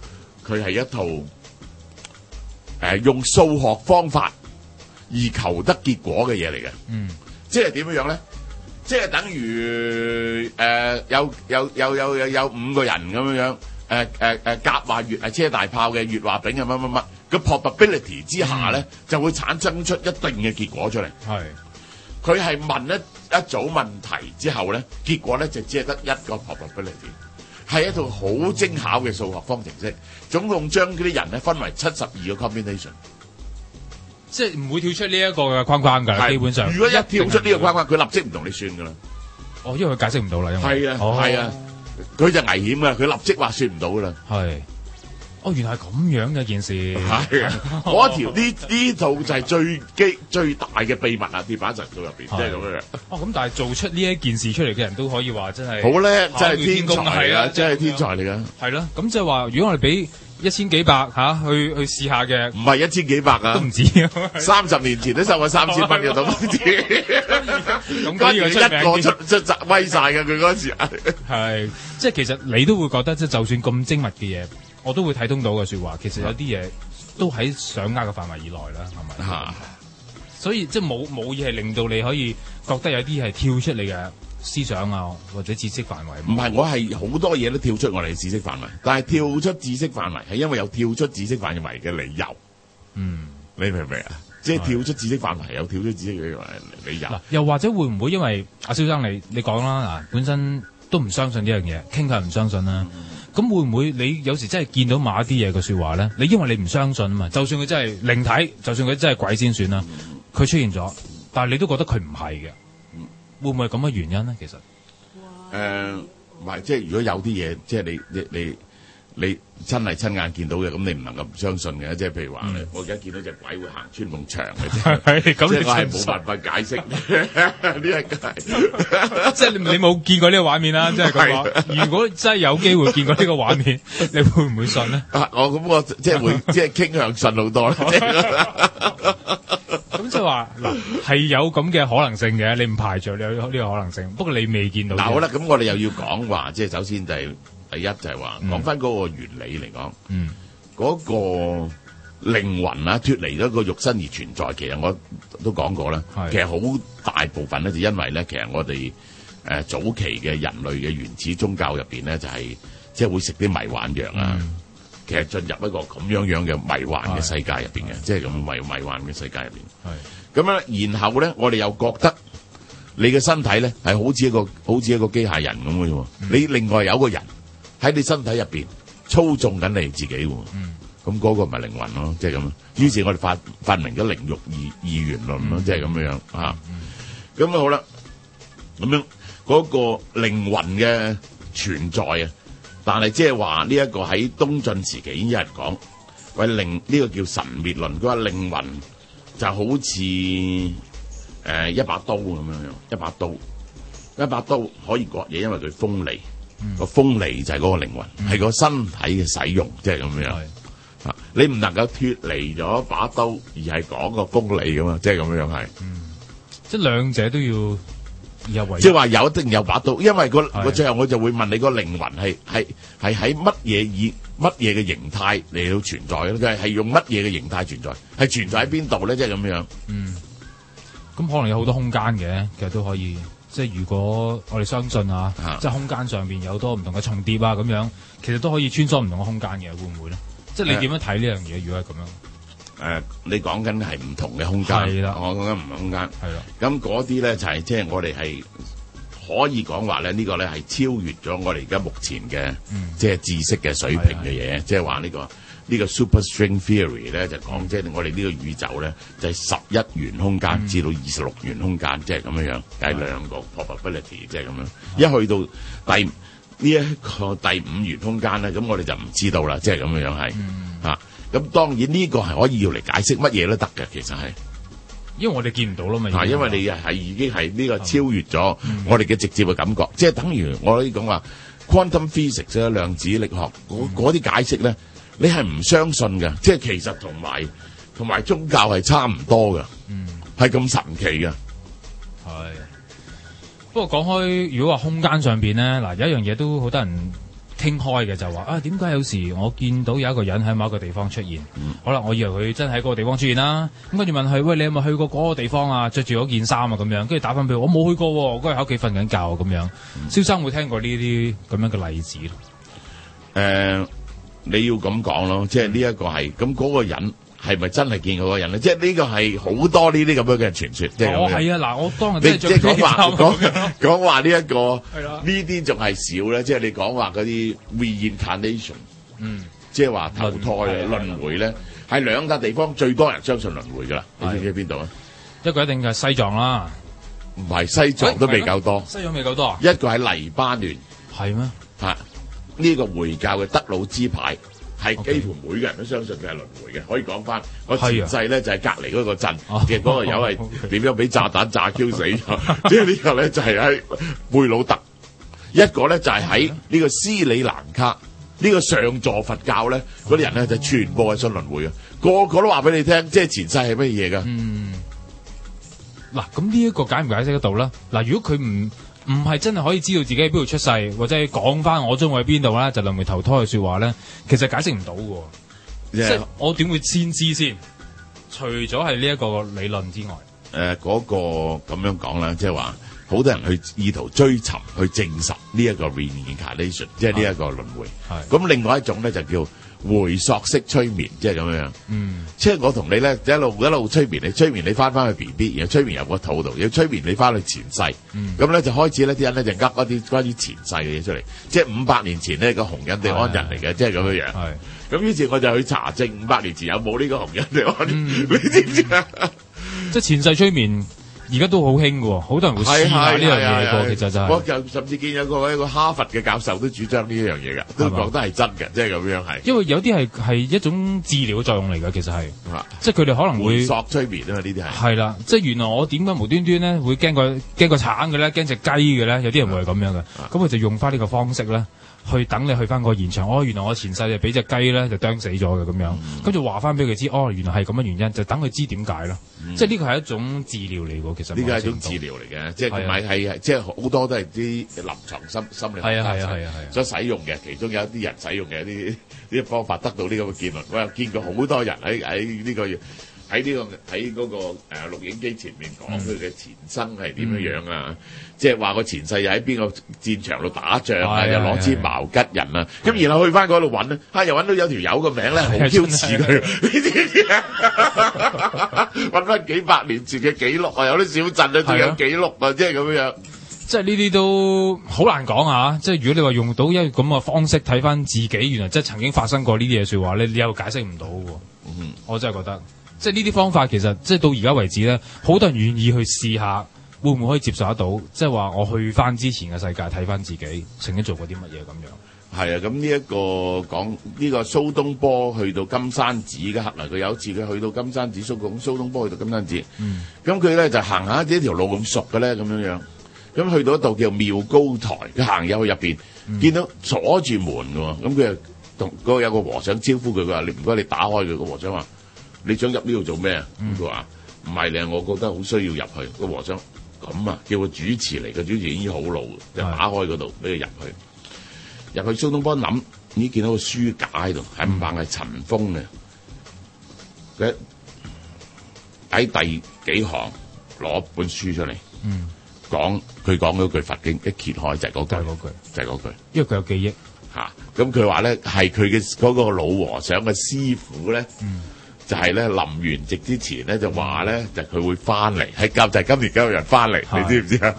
佢係一套誒、呃、用數學方法而求得結果嘅嘢嚟嘅。 嗯， 即係點樣樣咧？即係等於誒、呃、有有有有有有五個人咁樣樣，誒誒誒甲話乙係車大炮嘅，乙話丙係乜乜乜，個 probability 之下咧、嗯、就會產生出一定嘅結果出嚟。係，佢係問一一組問題之後咧，結果咧就只係得一個 probability， 係一套好精巧嘅數學方程式，總共將嗰啲人咧分為七十二個 combination。 即係唔會跳出呢一個嘅框框㗎，基本上。 如果一跳出呢個框框，佢立即唔同你算㗎啦。 哦，因為佢解釋唔到啦，因為係啊，係、哦、啊，佢就危險㗎，佢立即話算唔到㗎啦。 係。哦，原來係咁樣嘅件事。 係啊，嗰條呢呢套就係最基最大嘅秘密啊！鐵板神道入邊，即係咁樣。 哦，咁但係做出呢一件事出嚟嘅人都可以話真係好叻，真係天才啊！真係天才嚟㗎。 係咯，咁即係話，如果我哋俾一千幾百嚇、啊、去去試下嘅， 唔係一千幾百啊，都唔止。 三十年前都收過三千蚊嘅都唔止。咁嗰時一個出出出威晒嘅佢嗰時。 係，即係其實你都會覺得，即係就算咁精密嘅嘢，我都會睇通到嘅説話。其實有啲嘢都喺掌握嘅範圍以內啦，係咪？嚇。所以即係冇冇嘢係令到你可以覺得有啲係跳出你嘅思想啊，或者知識範圍。 唔係，我係好多嘢都跳出我哋嘅知識範圍，但係跳出知識範圍係因為有跳出知識範圍嘅理由。嗯，你明唔明啊？即係跳出知識範圍有跳出知識嘅理由。嗱， 又或者會唔會因為阿蕭生你你講啦，嗱，本身都唔相信呢樣嘢，傾向唔相信啦。咁、嗯、會唔會你有時真係見到某一啲嘢嘅説話咧？你因為你唔相信啊嘛，就算佢真係靈體，就算佢真係鬼先算啦，佢、嗯、出現咗，但係你都覺得佢唔係嘅。會唔會係咁嘅原因咧？其實，誒、 呃，唔係，即係如果有啲嘢，即係你你你你真係親眼見到嘅，咁你唔能夠唔相信嘅。即係譬如話、嗯，我而家見到隻鬼會行穿埲牆嘅啫，即係我係冇辦法解釋呢一個。 即係你你冇見過呢個畫面啦，即係咁講。如果真係有機會見過呢個畫面，你會唔會信咧？ 啊，我咁我即係會即係傾向信好多啦。 咁即係話嗱，係有咁嘅可能性嘅，你唔排除你有呢個可能性。不過你未見到。嗱， 好啦，咁我哋又要講話，即係首先就係、是、第一就係話講翻嗰個原理嚟講，嗯，嗰、嗰個靈魂啊脫離咗個肉身而存在，其實我都講過啦。其實好大部分咧就因為咧，其實我哋誒、呃、早期嘅人類嘅原始宗教入邊咧，就係即係會食啲迷幻藥啊。嗯，其實進入一個咁樣樣嘅迷幻嘅世界入邊嘅，即係咁迷迷幻嘅世界入邊。係咁樣，然後咧，我哋又覺得你嘅身體咧係好似一個好似一個機械人咁嘅啫。你另外有一個人喺你身體入邊操縱緊你自己喎。嗯，咁嗰個咪靈魂咯，即係咁。於是，我哋發發明咗靈肉二二元論咯，即係咁樣樣啊。咁啊好啦，咁樣嗰個靈魂嘅存在啊。但係即係話呢一個喺東晉時期已經有人講，喂，靈呢、這個叫神滅論。佢話靈魂就好似誒、呃、一把刀咁樣樣，一把刀，一把刀可以割嘢，因為佢鋒利，個、嗯、鋒利就係嗰個靈魂，係、嗯、個身體嘅使用，即係咁樣。啊，你唔能夠脫離咗把刀，而係講個鋒利噶嘛，即係咁樣樣係。嗯， 即係兩者都要。 即係話有一定有把刀，因為個個最後我就會問你個靈魂係係係喺乜嘢以乜嘢嘅形態嚟到存在咧？係係用乜嘢嘅形態存在？係存在喺邊度咧？即係咁樣。嗯，咁可能有好多空間嘅，其實都可以。即係如果我哋相信啊，即係空間上邊有好多唔同嘅重疊啊，咁樣其實都可以穿梭唔同嘅空間嘅，會唔會咧？即係你點樣睇呢樣嘢？如果係咁樣？誒、呃，你講緊係唔同嘅空間，係啦，我講緊唔同空間，係啦。咁嗰啲咧就係即係我哋係可以講話咧，呢個咧係超越咗我哋而家目前嘅即係知識嘅水平嘅嘢，即係話呢個呢、呢個 super string theory 咧就講即係我哋呢個宇宙咧就係十一元空間、嗯、至到二十六元空間，即係咁樣樣，計兩個 probability， 即係咁樣。一去到第呢一、呢個第五元空間咧，咁我哋就唔知道啦，即係咁樣樣係嚇。咁當然呢個係可以要嚟解釋乜嘢都得嘅，其實係，因為我哋見唔到啦嘛。係因為你係已經係呢個超越咗我哋嘅直接嘅感覺，嗯、即係等於我可以講話 quantum physics 咧量子力學嗰啲、嗯、解釋咧，你係唔相信嘅，即係其實同埋同埋宗教係差唔多嘅，嗯，係咁神奇嘅。係。不過講開，如果話空間上邊咧，嗱有一樣嘢都好多人傾開嘅，就話啊點解有時我見到有一個人喺某一個地方出現， 嗯、 好啦，我以為佢真係喺嗰個地方出現啦，咁跟住問佢，喂，你有冇去過嗰個地方啊？着住嗰件衫啊咁樣，跟住打翻俾我，我冇去過喎，我嗰日喺屋企瞓緊覺咁樣。蕭生會聽過呢啲咁樣嘅例子咯？誒、 呃，你要咁講咯，即係呢一個係咁嗰個人。係咪真係見過嗰個人咧？即係呢個係好多呢啲咁樣嘅傳說，即係我係啊，嗱，我當日真係即係講話講講話呢一個係啦， 呢啲仲係少咧。即係你講話嗰啲 reincarnation， 嗯， 即係話投胎啊、輪迴咧，係兩笪地方最多人相信輪迴噶啦。你知唔知邊度啊？ 一個一定係西藏啦， 唔係西藏都未夠多， 西藏未夠多啊？ 一個喺黎巴嫩， 係咩？ 嚇呢個回教嘅德魯茲派。係幾乎每個人都相信佢係輪迴嘅，可以講翻我前世咧就係隔離嗰個鎮嘅嗰個友係點樣俾炸彈炸 Q 死咗，即係呢個咧就係喺貝魯特，一個咧就係喺呢個斯里蘭卡呢個上座佛教咧嗰啲人咧就全部係信輪迴嘅，個個都話俾你聽，即係前世係乜嘢㗎？嗯， 嗱，咁呢一個解唔解釋得到啦？嗱，如果佢唔唔係真係可以知道自己喺邊度出世，或者講翻我中意喺邊度啦，就輪迴投胎嘅説話咧，其實解釋唔到嘅。Yeah. 即係我點會先知先？除咗係呢一個理論之外，誒、 呃、嗰、嗰個咁樣講啦，即係話好多人去意圖追尋去證實呢一個 reincarnation， 即係呢一個輪迴。係咁，另外一種咧就叫回溯式催眠，即係咁樣。嗯，即係我同你咧一路一路催眠你，催眠你翻翻去 B B， 然後催眠入個肚度，要催眠你翻去前世。嗯，咁咧就開始咧啲人咧就噏一啲關於前世嘅嘢出嚟，即係五百年前呢個紅印第安人嚟嘅，即係咁樣樣。係，咁於是我就去查證五百年前有冇呢個紅印第安人，嗯、你知唔知啊？ 即係前世催眠。而家都好興嘅，好多人會試下呢樣嘢嘅，其實就係、是、 我就甚至見有個一個哈佛嘅教授都主張呢一樣嘢嘅，都覺得係真嘅，即係咁樣係。 因為有啲係係一種治療作用嚟嘅，其實係，即係佢哋可能會索催眠啊嘛，呢啲係。係啦，即係原來我點解無端端咧會驚個驚個橙嘅咧，驚隻雞嘅咧，有啲人會係咁樣嘅，咁佢就用翻呢個方式咧。去等你去翻個現場，哦，原來我前世就俾隻雞咧就啄死咗嘅咁樣，跟住話翻俾佢知，哦，原來係咁嘅原因，就等佢知點解咯。嗯、即係呢個係一種治療嚟嘅，其實呢個係一種治療嚟嘅，即係唔係係即係好多都係啲臨床心心理學家係啊係啊係所使用嘅，其中有一啲人使用嘅一啲呢啲方法得到呢個嘅結論。我又見過好多人喺喺呢個。喺呢、這個喺嗰、那個誒、呃、錄影機前面講佢嘅前生係點樣樣啊？嗯、即係話個前世又喺邊個戰場度打仗啊？又攞支矛吉人啊！咁然後去翻嗰度揾咧，嚇又揾到有條友個名咧好標似佢，你知唔知啊？揾翻幾百年前嘅記錄啊，有啲小鎮啊仲有記錄啊，即係咁樣。 即係呢啲都好難講啊！即係如果你話用到一咁嘅方式睇翻自己，原來即係曾經發生過呢啲嘢説話咧，你又解釋唔到嘅。嗯，我真係覺得。即係呢啲方法其實即係到而家為止咧，好多人願意去試下，會唔會可以接受得到？即係話我去翻之前嘅世界睇翻自己曾經做過啲乜嘢咁樣。 係啊，咁呢一個講呢、呢個蘇東坡去到金山寺嘅刻嗱，佢有一次佢去到金山寺，蘇講蘇東坡去到金山寺，咁佢咧就行下呢條路咁熟嘅咧咁樣樣，咁去到一度叫妙高台，佢行入去入邊，嗯、見到鎖住門嘅喎，咁佢就同嗰個有個和尚招呼佢，佢話：你唔該你打開佢。個和尚話。你想入呢度做咩啊？佢話唔係咧，我覺得好需要入去。個和尚咁啊，叫個主持嚟，個主持已經好老，就打開嗰度俾佢入去。入去蘇東坡諗，已經見到個書架喺度，冚唪唥係塵封嘅。佢喺第幾行攞本書出嚟，嗯、講佢講嗰句佛經，一揭開就係嗰句，就係嗰句，就係嗰句， 因為佢有記憶嚇。咁佢話咧係佢嘅嗰個老和尚嘅師傅咧。嗯就係咧臨完席之前咧就話咧就佢會翻嚟，係今就係今年今日翻嚟，你知唔知啊？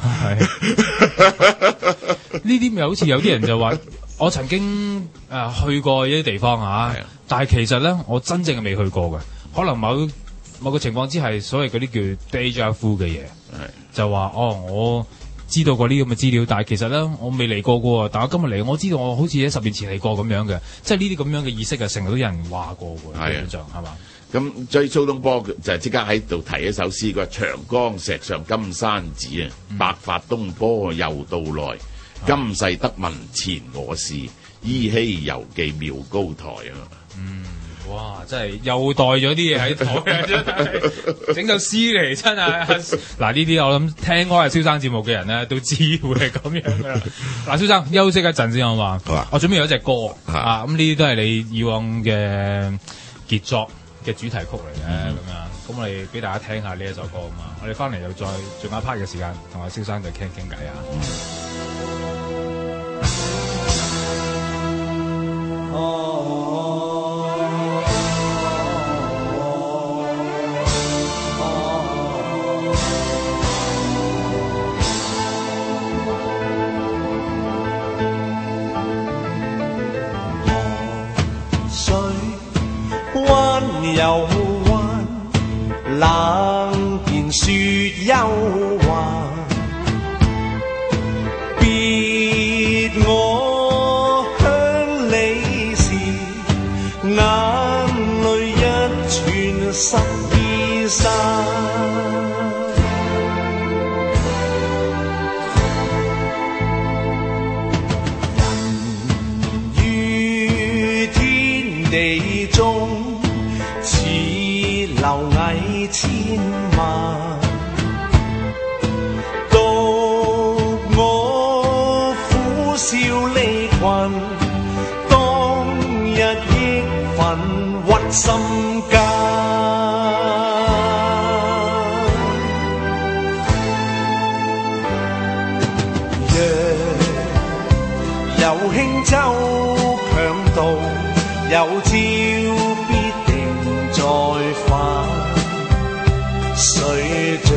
呢啲咪好似有啲人就話，我曾經誒、呃、去過一啲地方啊，但係其實咧我真正係未去過嘅，可能某某個情況之係所謂嗰啲叫 déjà vu 嘅嘢，就話哦我知道過呢咁嘅資料，但係其實咧我未嚟過嘅，但係我今日嚟，我知道我好似喺十年前嚟過咁樣嘅，即係呢啲咁樣嘅意識啊，成日都有人話過嘅，基本上係嘛？ 咁追蘇東坡就係即刻喺度提一首詩，佢話長江石上金山寺啊，嗯、白髮東坡又到來，嗯、今世得聞前我事，依稀猶記妙高台啊。嗯， 哇！真係又帶咗啲嘢喺台，真係整首詩嚟，真係嗱呢啲我諗聽開係蕭生節目嘅人咧都知會係咁樣噶啦。嗱，蕭生休息一陣先好嘛？好啊！我準備有一隻歌啊，咁呢啲都係你以往嘅傑作嘅主題曲嚟嘅咁樣，咁我哋俾大家聽下呢一首歌啊嘛。我哋翻嚟又再仲有一 part 嘅時間，同阿蕭生就傾傾偈啊。 又彎，冷言説憂患，別我鄉里事，眼淚一串濕衣衫。人於天地中，螻蟻千萬，獨我苦笑離群，當日億憤鬱心間。若有輕舟強渡，有朝必定再返。水漲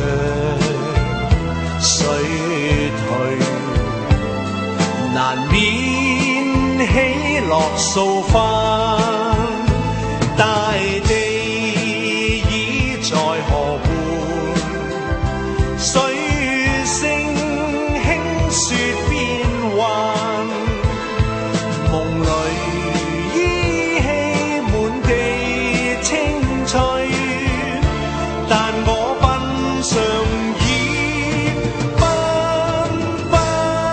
水退，難免喜樂掃翻。大地已在河畔，水聲輕説變幻，夢裏依稀滿地青翠。但我奔上已奔奔。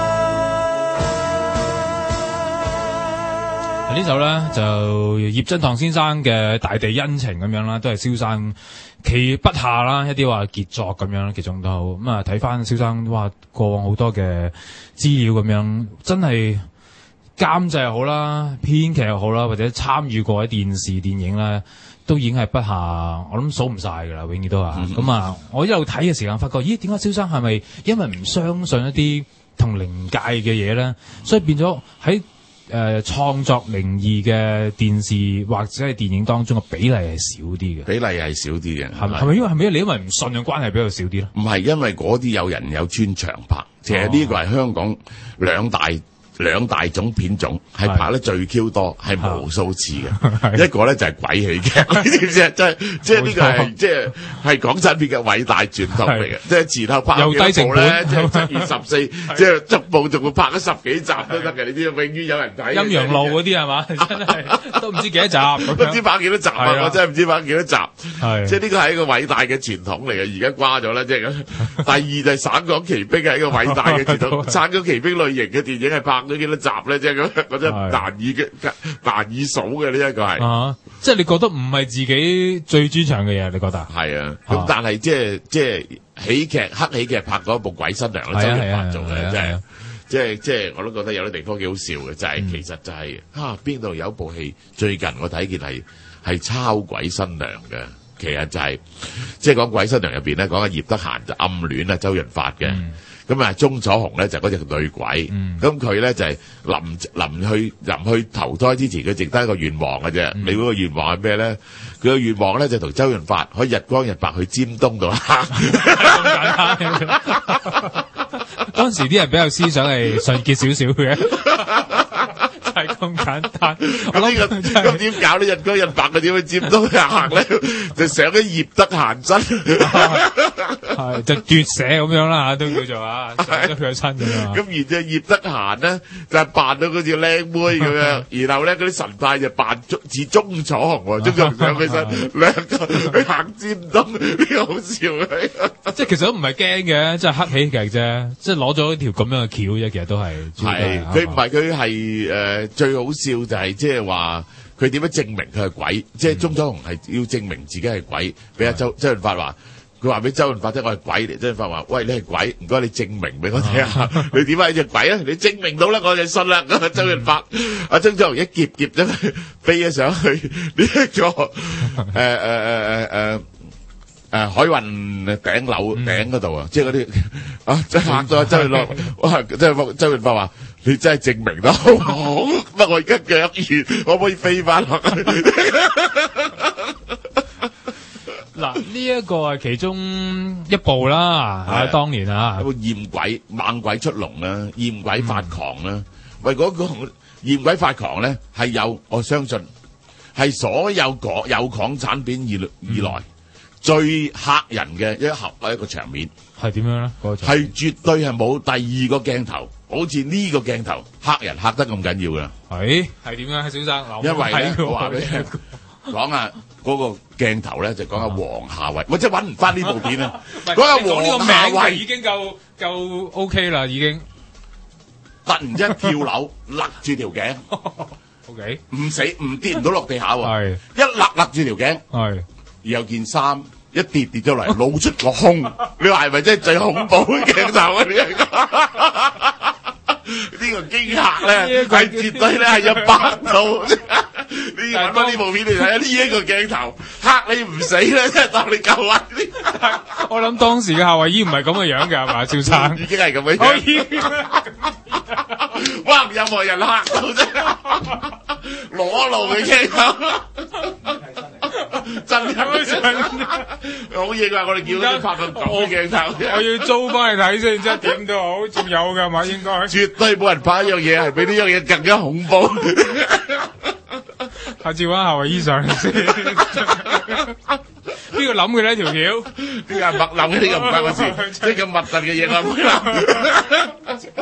呢首咧就葉振棠先生嘅《大地恩情》咁樣啦，都係蕭生其筆下啦一啲話傑作咁樣，其中都好咁啊。睇翻蕭生哇過往好多嘅資料咁樣，真係監製又好啦，編劇又好啦，或者參與過喺電視電影咧。都已經係筆下，我諗數唔晒㗎啦，永遠都啊。咁啊、嗯，我一路睇嘅時間，發覺咦，點解蕭生係咪因為唔相信一啲同靈界嘅嘢咧，所以變咗喺誒創作靈異嘅電視或者係電影當中嘅比例係少啲嘅？比例係少啲嘅，係咪？ 係咪因為係咪你因為唔信嘅關係比較少啲咧？ 唔係，因為嗰啲有人有專長拍，其實呢個係香港兩大。兩大種片種係拍得最 Q 多，係無數次嘅。一個咧就係鬼喜劇，你知唔知啊？即係即係呢個係即係係港產片嘅偉大傳統嚟嘅。即係前後拍幾多部咧？即係七月十四，即係逐部仲會拍咗十幾集都得嘅。你知永遠有人睇。陰陽路嗰啲係嘛？真係都唔知幾多集，都唔知拍幾多集啊！我真係唔知拍幾多集。係即係呢個係一個偉大嘅傳統嚟嘅。而家瓜咗啦，即係咁。第二就係省港奇兵係一個偉大嘅傳統。省港奇兵類型嘅電影係拍咗幾多集咧？即係咁，我真係難以嘅難以數嘅呢一個係。啊，即係你覺得唔係自己最專長嘅嘢，你覺得？係啊，咁但係即係即係喜劇黑喜劇拍嗰部《鬼新娘》咧，周潤發做嘅，即係即係即係我都覺得有啲地方幾好笑嘅，就係其實就係啊邊度有一部戲最近我睇見係係抄《鬼新娘》嘅。其實就係即係講《鬼新娘》入邊咧，講阿葉德嫻就暗戀啊周潤發嘅。咁啊，鐘楚紅咧就嗰隻女鬼。咁佢咧就係臨臨去臨去投胎之前，佢剩低一個願望嘅啫。你嗰個願望係咩咧？佢個願望咧就同周潤發可以日光日白去尖東度行。咁簡單。當時啲人比較思想係純潔少少嘅。係咁簡單，我諗咁咁點搞呢？日光日白嘅點去尖東行咧？就上咗葉德嫻身，係就奪舍咁樣啦嚇，都叫做啊，上咗佢嘅身咁樣。咁然之後葉德嫻咧就扮到嗰條靚妹咁樣，然後咧嗰啲神派就扮似鐘楚紅喎，鐘楚紅上佢身，兩個去行尖東，呢個好笑嘅。即係其實都唔係驚嘅，即係黑喜劇啫，即係攞咗條咁樣嘅橋啫，其實都係。係佢唔係佢係誒。最好笑就係即係話佢點樣證明佢係鬼？即係鐘楚紅係要證明自己係鬼，俾阿周周潤發話。佢話俾周潤發聽我係鬼嚟，周潤發話：喂，你係鬼，唔該你證明俾我睇下，你點解係隻鬼啊？你證明到啦，我就信啦。咁啊，周潤發，阿鐘楚紅一劫劫咗佢，飛咗上去呢一個誒誒誒誒誒誒海運頂樓頂嗰度啊，即係嗰啲啊，即係嚇到周潤發，哇！即係周潤發話：你真係證明得好好，不過我而家腳軟，可唔可以飛翻落去？ 嗱，呢一個係其中一部啦，喺當年啊， 有個驗鬼猛鬼出籠啦，驗鬼發狂啦。喂，嗰個驗鬼發狂咧係有，我相信係所有港有港產片以以來最嚇人嘅一合一個場面。 係點樣咧？嗰個係絕對係冇第二個鏡頭，好似呢個鏡頭嚇人嚇得咁緊要噶。 係係點樣？小生， 因為咧，我話俾你講啊。嗰個鏡頭咧就講下黃夏蕙，我真係揾唔翻呢部片啊！講下黃夏蕙已經夠夠 OK 啦，已經突然之間跳樓，勒住條頸 ，OK， 唔死唔跌唔到落地下喎， 係一勒勒住條頸，係，然後件衫一跌跌咗嚟，露出個胸，你話係咪真係最恐怖嘅鏡頭啊？呢個驚嚇咧係絕對咧係一百度。你揾翻呢部片嚟睇下，呢一個鏡頭嚇你唔死咧，真係當你救運。 我諗當時嘅夏慧姨唔係咁嘅樣嘅係嘛，趙生已經係咁嘅樣。哇！任何人嚇到啫，裸露嘅鏡頭，真係好嘢㗎！我哋叫佢拍個咁嘅鏡頭， 我要租翻嚟睇先，即係點都好，仲有㗎嘛？應該絕對冇人拍一樣嘢係比呢樣嘢更加恐怖。 下次揾夏慧姨上嚟先。邊個諗嘅呢條橋？ 呢個係麥諗嘅，呢個唔關我事，即係咁密實嘅嘢我唔會諗。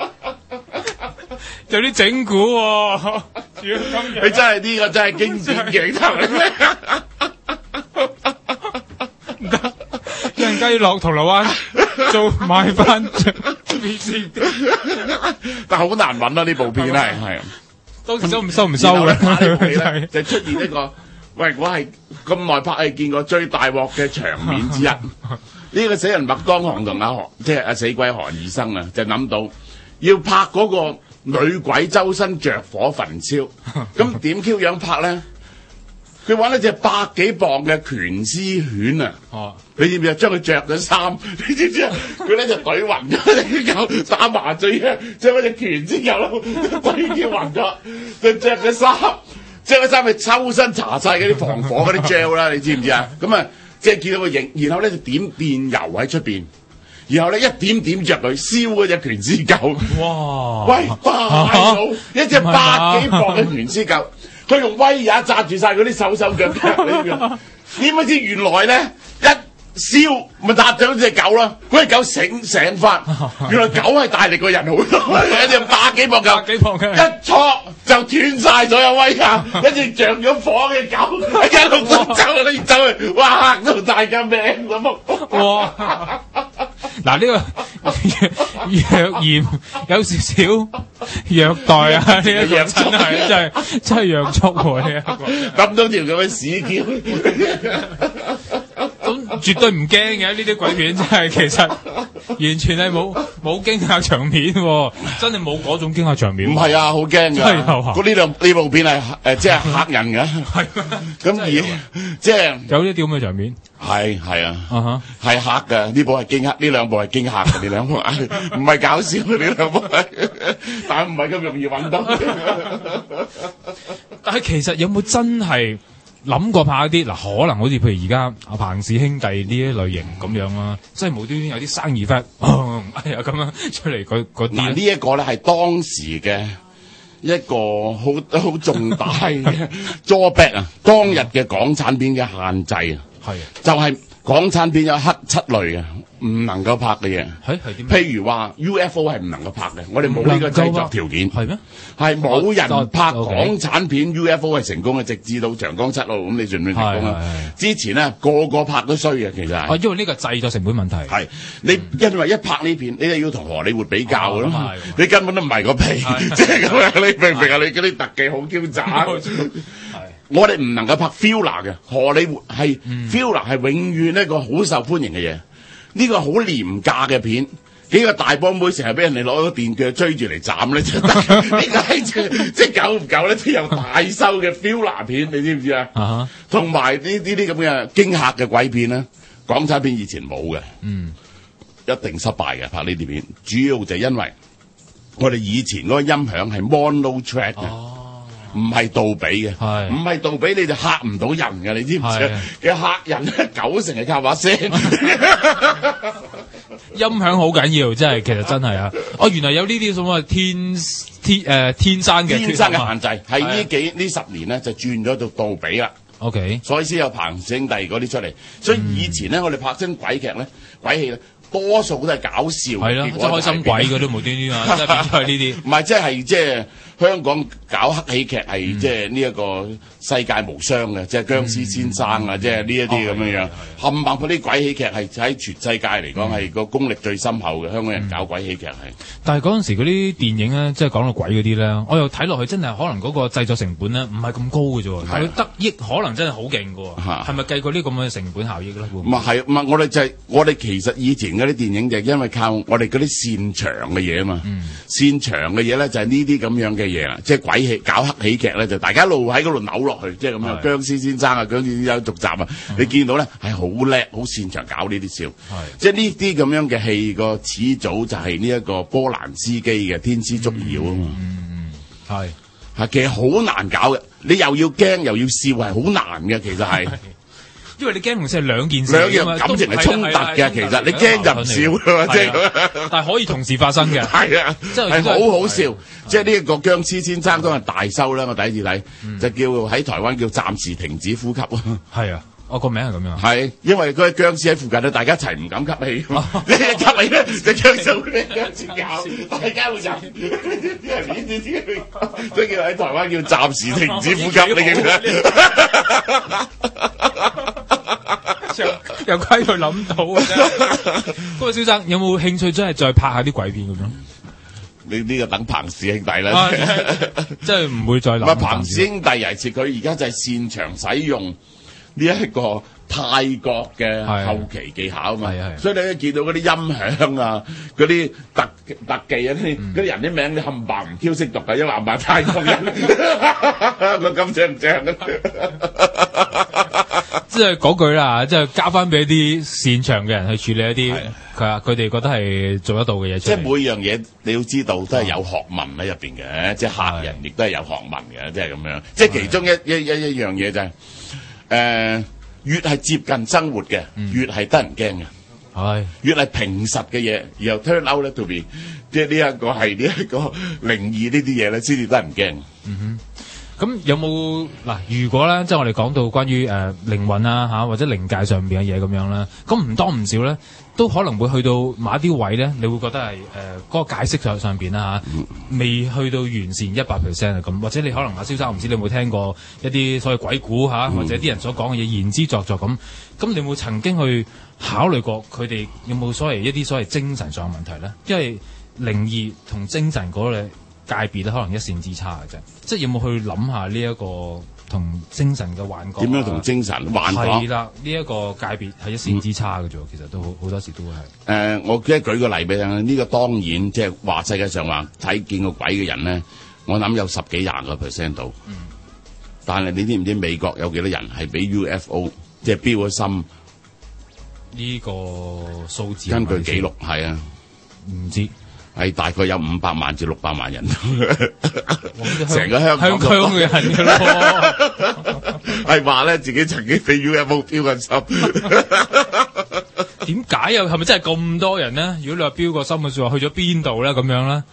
有啲整蠱喎， 你真係呢個真係經典鏡頭嚟。 唔得，一陣間要落銅鑼灣做買翻片先。 但係好難揾啦，呢部片係係。 當時收唔收唔收嘅？ 就出現一個，喂，我係咁耐拍戲見過最大鑊嘅場面之一。呢個死人麥當雄同阿韓，即係阿死鬼韓醫生啊，就諗到要拍嗰個女鬼周身着火焚燒，咁點 Q 樣拍咧？佢揾一隻百幾磅嘅拳師犬啊！哦，你知唔知啊？將佢着咗衫，你知唔知啊？佢咧就懟暈咗隻狗，打麻醉啊！將嗰隻拳師狗懟叫暈咗，就着咗衫，着咗衫佢抽身搽晒嗰啲防火嗰啲 gel 啦，你知唔知啊？咁啊，即係見到個影，然後咧就點電油喺出邊，然後咧一點點着佢燒嗰隻拳師狗。哇！喂，大佬，一隻百幾磅嘅拳師狗。佢用威也揸住晒嗰啲手手腳腳，你點解知原來咧一燒咪砸咗隻狗啦？嗰隻狗醒醒翻，原來狗係大力過人好多，一隻百幾磅狗，一挫就斷晒所有威也，一隻着咗火嘅狗一路都走你走去，哇嚇到大家命咁哇！嗱，呢個虐嫌有少少虐待啊！呢一個真係真係真係虐畜喎！呢一個抌到條咁嘅屎橋， 咁絕對唔驚嘅。呢啲鬼片真係其實完全係冇冇驚嚇場面喎，真係冇嗰種驚嚇場面。 唔係啊，好驚㗎！嗰呢兩呢部片係誒即係嚇人㗎。係咁而即係有呢啲咁嘅場面。 係係啊，係嚇㗎，呢部係驚嚇，呢兩部係驚嚇嘅，呢兩部唔係搞笑嘅，呢兩部係，但係唔係咁容易揾到。 但係其實有冇真係諗過拍一啲嗱？可能好似譬如而家阿彭氏兄弟呢一類型咁樣啦，即係無端端有啲生意忽，哎呀咁樣出嚟嗰嗰啲。 嗱呢一個咧係當時嘅一個好好重大嘅 drawback 啊，當日嘅港產片嘅限制啊。係，就係港產片有黑七類嘅，唔能夠拍嘅嘢。 係係點？ 譬如話 U F O 係唔能夠拍嘅，我哋冇呢個製作條件。 係咩？ 係冇人拍哦港產片 U F O 係成功嘅，直至到長江七號咁，你算唔算成功啊？之前咧個個拍都衰嘅，其實係。 哦，因為呢個製作成本問題。 係你因為一拍呢片，你就要同荷里活比較㗎嘛，你根本都唔係個屁，即係咁樣。你明唔明啊？你嗰啲特技好嬌渣。我哋唔能夠拍 Thriller 嘅，荷里活係 Thriller 係永遠一個好受歡迎嘅嘢。呢個好廉價嘅片，幾個大幫妹成日俾人哋攞個電鋸追住嚟斬咧，呢個係即係夠唔夠咧？都有大收嘅 Thriller 片，你知唔知啊？同埋呢呢啲咁嘅驚嚇嘅鬼片咧，港產片以前冇嘅，嗯，一定失敗嘅拍呢啲片，主要就係因為我哋以前嗰個音響係 mono track 嘅。哦，唔係杜比嘅，唔係杜比你就嚇唔到人嘅，你知唔知啊？嘅嚇人咧九成係靠把聲， 音響好緊要，真係其實真係啊！哦，原來有呢啲咁嘅天天誒天生嘅天生嘅限制，係呢幾呢十年咧就轉咗到杜比啦。OK， 所以先有彭兄弟嗰啲出嚟。所以以前咧，我哋拍親鬼劇咧、鬼戲咧，多數都係搞笑， 係咯，即係開心鬼嗰啲無端端啊，即係變咗係呢啲。 唔係，即係即係。香港搞黑喜劇係即係呢一個世界無雙嘅，即係僵屍先生啊，即係呢一啲咁樣樣。冚唪唥嗰啲鬼喜劇係喺全世界嚟講係個功力最深厚嘅。香港人搞鬼喜劇係。 但係嗰陣時嗰啲電影咧，即係講到鬼嗰啲咧，我又睇落去真係可能嗰個製作成本咧唔係咁高嘅啫，佢得益可能真係好勁嘅喎。係咪計過呢咁嘅成本效益咧？ 唔係，唔係我哋就係我哋其實以前嗰啲電影就係因為靠我哋嗰啲擅長嘅嘢啊嘛，擅長嘅嘢咧就係呢啲咁樣嘅。即係鬼戲搞黑喜劇咧，就大家一路喺嗰度扭落去，即係咁樣。僵屍先生啊，僵屍先生續集啊，你見到咧係好叻，好擅長搞呢啲笑。即係呢啲咁樣嘅戲個始祖就係呢一個波蘭斯基嘅《天師捉妖》啊嘛。 嗯，係係其實好難搞嘅，你又要驚又要笑，係好難嘅，其實係。 因為你驚同笑係兩件事， 兩樣感情係衝突嘅。其實你驚就唔笑㗎嘛，即係。但係可以同時發生嘅。係啊， 係好好笑。即係呢一個僵屍先生都係大收啦。我第一次睇就叫喺台灣叫暫時停止呼吸啊。係啊，我個名係咁樣。係因為嗰啲僵屍喺附近咧，大家一齊唔敢吸氣。你一吸氣咧，就僵屍會俾僵屍咬，大家會就啲人點知知都叫喺台灣叫暫時停止呼吸。你記唔記得？ 又虧佢諗到嘅啫。不過，蕭生有冇興趣真係再拍下啲鬼片咁樣？ 你呢個等彭氏兄弟啦， 即係唔會再諗。 唔係彭氏兄弟，尤其是佢而家就係擅長使用呢一個泰國嘅後期技巧啊嘛。所以你一見到嗰啲音響啊、嗰啲特特技啊、啲嗰啲人啲名，你冚唪唥唔挑識讀嘅，因為冚唪唥泰國人，佢咁正唔正？即係嗰句啦，即係交翻俾啲擅長嘅人去處理一啲佢啊，佢哋覺得係做得到嘅嘢。即係每樣嘢你要知道都係有學問喺入邊嘅，即係客人亦都係有學問嘅，即係咁樣。即係其中一一一一樣嘢就係誒，越係接近生活嘅，越係得人驚嘅。係越係平實嘅嘢，然後 turn out 咧 to be，即係呢一個係呢一個靈異呢啲嘢咧，先至得人驚。嗯哼。咁有冇嗱？如果咧，即係我哋講到關於誒靈魂啊嚇，或者靈界上邊嘅嘢咁樣啦，咁唔多唔少咧，都可能會去到某一啲位咧，你會覺得係誒嗰個解釋上上邊啦嚇，未去到完善一百 percent 啊咁，或者你可能阿蕭生，唔知你有冇聽過一啲所謂鬼故嚇，或者啲人所講嘅嘢言之鑿鑿咁，咁你有冇曾經去考慮過佢哋有冇所謂一啲所謂精神上嘅問題咧？因為靈異同精神嗰個界別咧，可能一線之差嘅啫。即係有冇去諗下呢一個同精神嘅幻覺？點樣同精神幻覺？係啦，呢一個界別係一線之差嘅啫。嗯、其實都好好多時都會係。誒、呃，我即係舉個例俾你聽。呢、這個當然即係話世界上話睇見過鬼嘅人咧，我諗有十幾廿個 percent 度。嗯。但係你知唔知美國有幾多人係俾 U F O 即係標咗心？呢個數字根據記錄係啊，唔知。係大概有五百萬至六百萬人，成個香港嘅人㗎咯，係話咧自己曾經俾 U F O 標過心。點解啊？係咪真係咁多人咧？如果你話標過心嘅説話，去咗邊度咧？咁樣咧？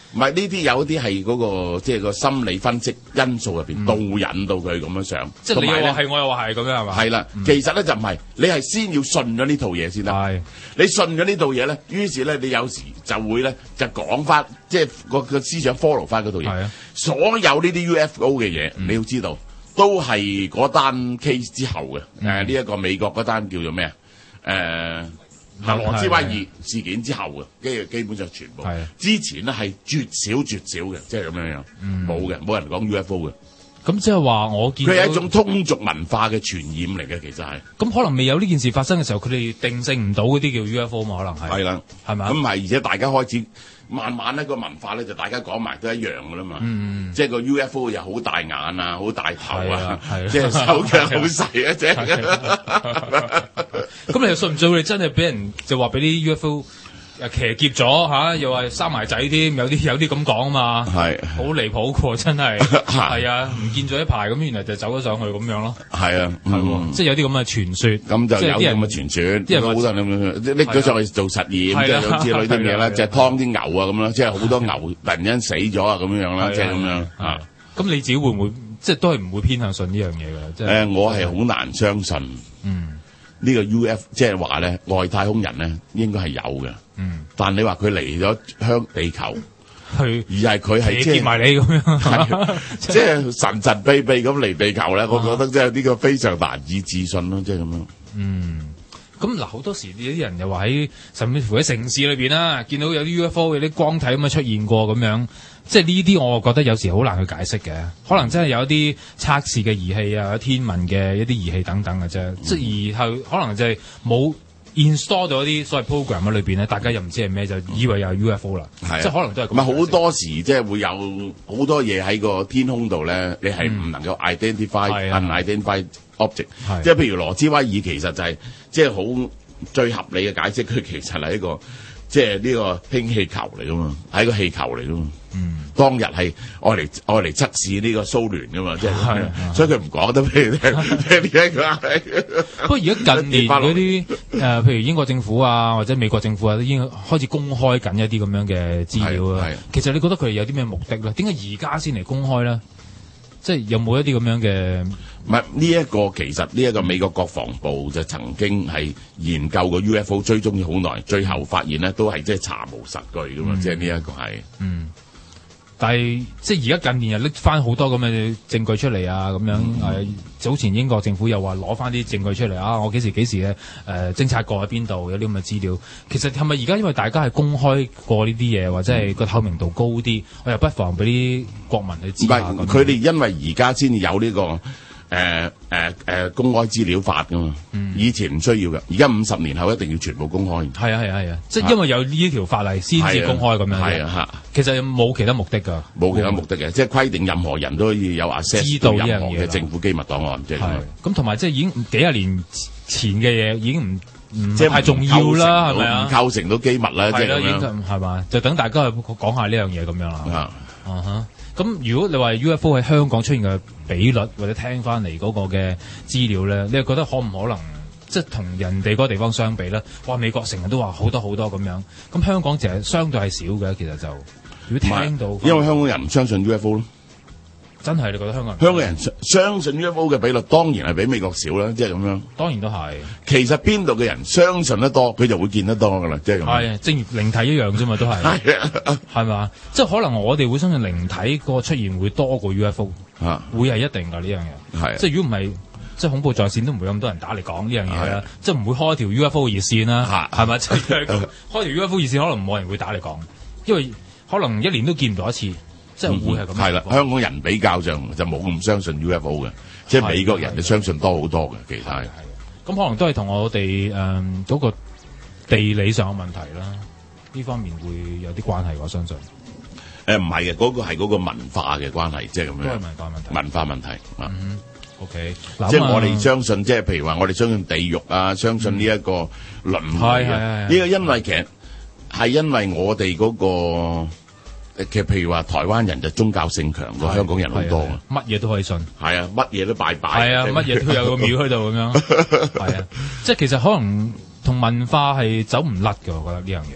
唔係呢啲有啲係嗰個即係個心理分析因素入邊導引到佢咁樣想。 即係你又話係，我又話係咁樣係嘛？ 係啦，其實咧就唔係，你係先要信咗呢套嘢先得。 係你信咗呢套嘢咧，於是咧你有時就會咧就講翻，即係個個思想 follow 翻嗰套嘢。 係啊， 所有呢啲 U F O 嘅嘢，你要知道都係嗰單 case 之後嘅。誒呢一個美國嗰單叫做咩啊？誒。嗱，羅茲威爾事件之後嘅，基基本上全部，之前咧係絕少絕少嘅，即係咁樣樣，冇嘅，冇人講 U F O 嘅。 咁即係話我見佢係一種通俗文化嘅傳染嚟嘅，其實係。 咁可能未有呢件事發生嘅時候，佢哋定性唔到嗰啲叫 U F O 嘛？可能係。係啦，係咪？ 咁係，而且大家開始慢慢咧個文化咧就大家講埋都一樣噶啦嘛。嗯，即係個 U F O 又好大眼啊，好大頭啊，即係手腳好細啊，即係。 咁你又信唔信佢哋真係俾人就話俾啲 U F O 誒騎劫咗嚇，又話生埋仔添，有啲有啲咁講啊嘛，係好離譜喎，真係係啊，唔見咗一排咁，原來就走咗上去咁樣咯，係啊，係喎，即係有啲咁嘅傳説，咁就有啲咁嘅傳説，啲人好多人咁拎咗上去做實驗，即係有之類啲嘢啦，即係劏啲牛啊咁啦，即係好多牛突然間死咗啊咁樣樣啦，即係咁樣啊。咁你自己會唔會即係都係唔會偏向信呢樣嘢㗎？即係誒，我係好難相信，嗯。呢個 U F 即係話咧，外太空人咧應該係有嘅。嗯，但你話佢嚟咗香地球，去而係佢係即係埋你咁樣，即係神神秘秘咁嚟地球咧，我覺得即係呢個非常難以置信咯，即係咁樣。嗯，咁嗱好多時有啲人又話喺甚至乎喺城市裏邊啦，見到有啲 U F O 有啲光體咁樣出現過咁樣。即係呢啲，我覺得有時好難去解釋嘅，可能真係有一啲測試嘅儀器啊、天文嘅一啲儀器等等嘅啫。即係而後可能就係冇 install 咗一啲所謂 program 喺裏邊咧，大家又唔知係咩，就以為有 U F O 啦。係，即係可能都係咁。唔係好多時即係會有好多嘢喺個天空度咧，你係唔能夠 identify unidentified object。即係譬如羅茲威爾其實就係即係好最合理嘅解釋，佢其實係一個。即係呢個氫氣球嚟噶嘛，係一個氣球嚟噶嘛。嗯，當日係愛嚟愛嚟測試呢個蘇聯噶嘛，即係咁樣，所以佢唔講得俾你聽。不過而家近年嗰啲誒，譬如英國政府啊，或者美國政府啊，都已經開始公開緊一啲咁樣嘅資料啊。其實你覺得佢哋有啲咩目的咧？點解而家先嚟公開咧？即係有冇一啲咁樣嘅？唔係呢一個，其實呢一個美國國防部就曾經係研究過 U F O， 追蹤咗好耐，最後發現咧都係即係查無實據噶嘛，嗯、即係呢一個係。嗯。但係即係而家近年又拎翻好多咁嘅證據出嚟啊，咁樣誒、嗯呃，早前英國政府又話攞翻啲證據出嚟啊，我幾時幾時嘅誒偵察過喺邊度，有啲咁嘅資料。其實係咪而家因為大家係公開過呢啲嘢，或者係個透明度高啲，我又不妨俾啲國民去知下。唔係，佢哋因為而家先至有呢、這個。誒誒誒公開資料法噶嘛，嗯、以前唔需要嘅，而家五十年後一定要全部公開。係啊係啊係啊，即係因為有呢一條法例先至公開咁樣。係啊嚇，其實冇其他目的㗎。冇其他目的嘅，即係規定任何人都可以有 access 到任何嘅政府機密檔案，即係咁。咁同埋即係已經幾廿年前嘅嘢已經唔唔即係太重要啦，係咪啊？唔構成到機密啦，即係咁樣。係嘛？就等大家去講下呢樣嘢咁樣啦。啊啊哈！咁如果你話 U F O 喺香港出現嘅比率，或者聽翻嚟嗰個嘅資料咧，你又覺得可唔可能即係同人哋嗰個地方相比咧？哇！美國成日都話好多好多咁樣，咁香港就係相對係少嘅，其實就如果聽到，因為香港人唔相信 U F O 咯。真係你覺得香港人？香港人相信 U F O 嘅比率當然係比美國少啦，即係咁樣。當然都係。其實邊度嘅人相信得多，佢就會見得多噶啦，即係咁。係，正如靈體一樣啫嘛，都係。係啊，係嘛？即係可能我哋會相信靈體個出現會多過 U F O，啊，會係一定㗎呢樣嘢。係。即係如果唔係，即係恐怖在線都唔會咁多人打嚟講呢樣嘢啦。即係唔會開條 U F O 熱線啦，係咪？即係開條 U F O 熱線，可能冇人會打嚟講，因為可能一年都見唔到一次。即係會係咁。係啦，香港人比較上就冇咁相信 U F O 嘅，即係美國人就相信多好多嘅，其實係。咁可能都係同我哋誒嗰個地理上嘅問題啦，呢方面會有啲關係，我相信。誒唔係嘅，嗰個係嗰個文化嘅關係，即係咁樣。都係文化問題。文化問題啊。嗯。OK。即係我哋相信，即係譬如話，我哋相信地獄啊，相信呢一個輪迴啊。呢個因為其實係因為我哋嗰個。其實譬如話台灣人就宗教性強過香港人好多啊，乜嘢都可以信，係啊，乜嘢都拜拜，係啊，乜嘢都有個廟喺度咁樣，係啊，即係其實可能同文化係走唔甩嘅，我覺得呢樣嘢，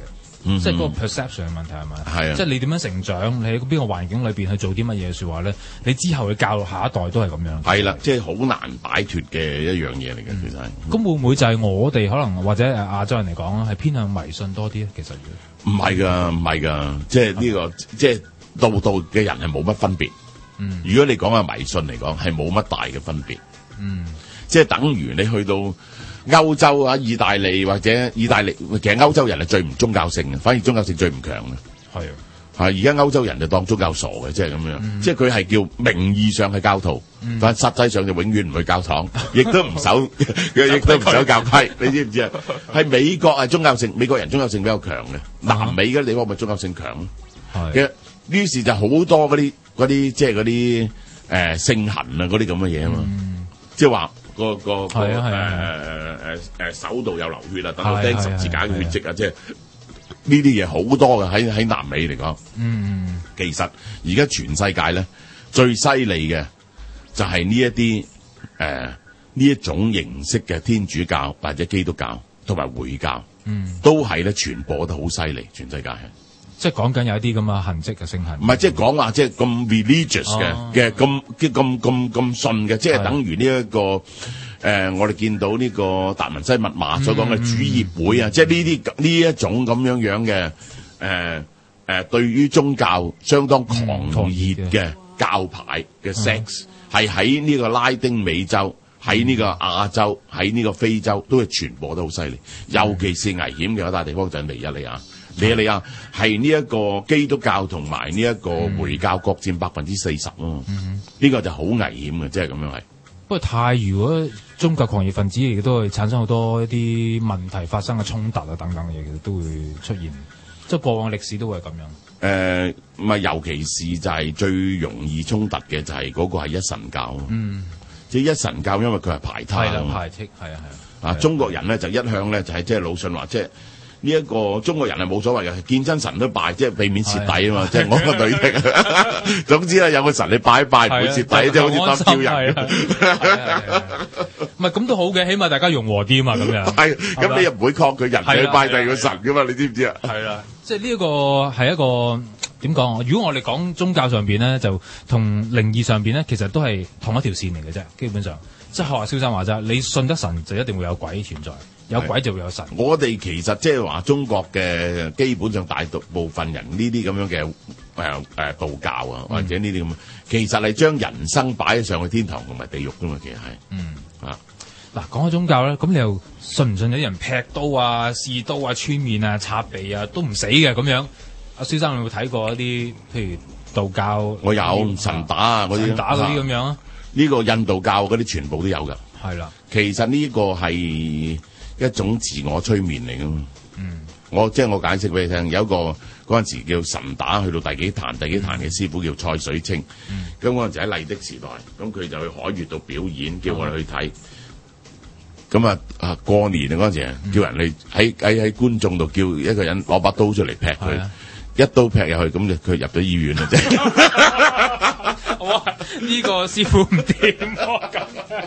即係嗰個 perception 嘅問題係咪？ 係啊， 即係你點樣成長，你喺邊個環境裏邊去做啲乜嘢説話咧？你之後去教育下一代都係咁樣。 係啦，即係好難擺脱嘅一樣嘢嚟嘅，其實係。 咁會唔會就係我哋可能或者亞洲人嚟講係偏向迷信多啲咧？其實唔係㗎，唔係㗎，即係呢個即係度度嘅人係冇乜分別。嗯，如果你講係迷信嚟講，係冇乜大嘅分別。嗯，即係等於你去到歐洲啊、意大利或者意大利，其實歐洲人係最唔宗教性嘅，反而宗教性最唔強嘅。係啊，係而家歐洲人就當宗教傻嘅，即係咁樣。嗯、即係佢係叫名義上係教徒，嗯、但係實際上就永遠唔去教堂，亦都唔守，亦都唔守教規。你知唔知啊？係美國係宗教性，美國人宗教性比較強嘅，南美嘅地方咪宗教性強咯。係嘅，於是就好多嗰啲嗰啲即係嗰啲誒聖行啊嗰啲咁嘅嘢啊嘛，嗯、即係話。個個個誒誒誒誒手度有流血啊，等到釘十字架嘅血跡啊，即係呢啲嘢好多嘅喺喺南美嚟講。嗯，其實而家全世界咧最犀利嘅就係呢一啲誒呢一種形式嘅天主教或者基督教同埋回教，嗯，都係咧傳播得好犀利，全世界係。 即係講緊有一啲咁嘅痕跡嘅聖痕， 唔係即係講話即係咁 religious 嘅嘅咁咁咁咁信嘅，即係等於呢一個誒、呃，我哋見到呢個達文西密碼所講嘅主業會啊，嗯、即係呢啲呢一種咁樣樣嘅誒誒，對於宗教相當狂熱嘅教派嘅 sex，係喺呢個拉丁美洲、喺呢個亞洲、喺呢個非洲都係傳播得好犀利，尤其是危險嘅一笪地方就係尼日利亞。尼日利亞係呢一個基督教同埋呢一個回教各佔百分之四十咯，呢個就好危險嘅，即係咁樣係。 不過太如果宗教狂熱分子亦都會產生好多一啲問題發生嘅衝突啊等等嘅嘢，其實都會出現。即係過往歷史都會係咁樣。誒、 呃，唔係，尤其是就係最容易衝突嘅就係嗰個係一神教。嗯，即係一神教，因為佢係排他。係啦，排斥，係啊，係啊。啊，中國人咧就一向咧就係即係魯迅話即係。呢一個中國人係冇所謂嘅，見真神都拜，即係避免蝕底啊嘛！即係我個女的。總之咧，有個神你拜一拜唔會蝕底，即係好似當叫人。 唔係咁都好嘅，起碼大家融和啲嘛，咁樣。 係，咁你又唔會抗拒人去拜第二個神噶嘛？你知唔知啊？ 係啦，即係呢一個係一個點講？如果我哋講宗教上邊咧，就同靈異上邊咧，其實都係同一條線嚟嘅啫。基本上，即係學阿蕭生話齋，你信得神就一定會有鬼存在。有鬼就會有神。 我哋其實即係話中國嘅基本上大部分人呢啲咁樣嘅誒誒道教啊，或者呢啲咁，其實係將人生擺上去天堂同埋地獄噶嘛，其實係。嗯啊， 嗱講開宗教咧，咁你又信唔信有啲人劈刀啊、試刀啊、穿面啊、插鼻啊都唔死嘅咁樣？阿蕭生有冇睇過一啲譬如道教？ 我有神打啊嗰啲， 神打嗰啲咁樣啊？ 呢個印度教嗰啲全部都有㗎。 係啦， 其實呢個係一種自我催眠嚟噶嘛，嗯，我即係我解釋俾你聽，有一個嗰陣時叫神打，去到第幾壇第幾壇嘅師傅叫蔡水清，咁嗰陣時喺麗的時代，咁佢就去海悅度表演，叫我哋去睇，咁啊啊過年啊嗰陣時，嗯、叫人哋喺喺喺觀眾度叫一個人攞把刀出嚟劈佢，啊、一刀劈入去，咁就佢入咗醫院啦啫。 哇！呢、這個師傅唔掂喎咁。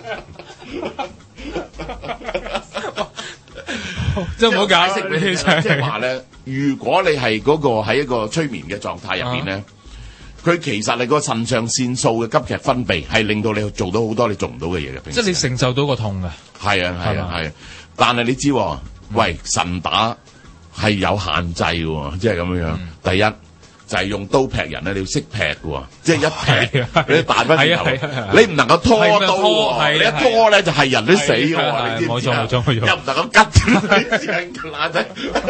即係唔好解釋俾你聽， 即係話咧，如果你係嗰個喺一個催眠嘅狀態入邊咧，佢、啊、其實係個腎上腺素嘅急劇分泌，係令到你做到好多你做唔到嘅嘢嘅。 即係你承受到個痛嘅。 係啊係啊係啊，但係你知，嗯、喂神打係有限制嘅，即係咁樣樣。嗯、第一。就係用刀劈人咧，你要識劈嘅喎，即係一劈你彈翻轉頭，你唔能夠拖刀喎，你一拖咧就係人都死嘅，你知唔知啊？又唔能夠吉人爛仔，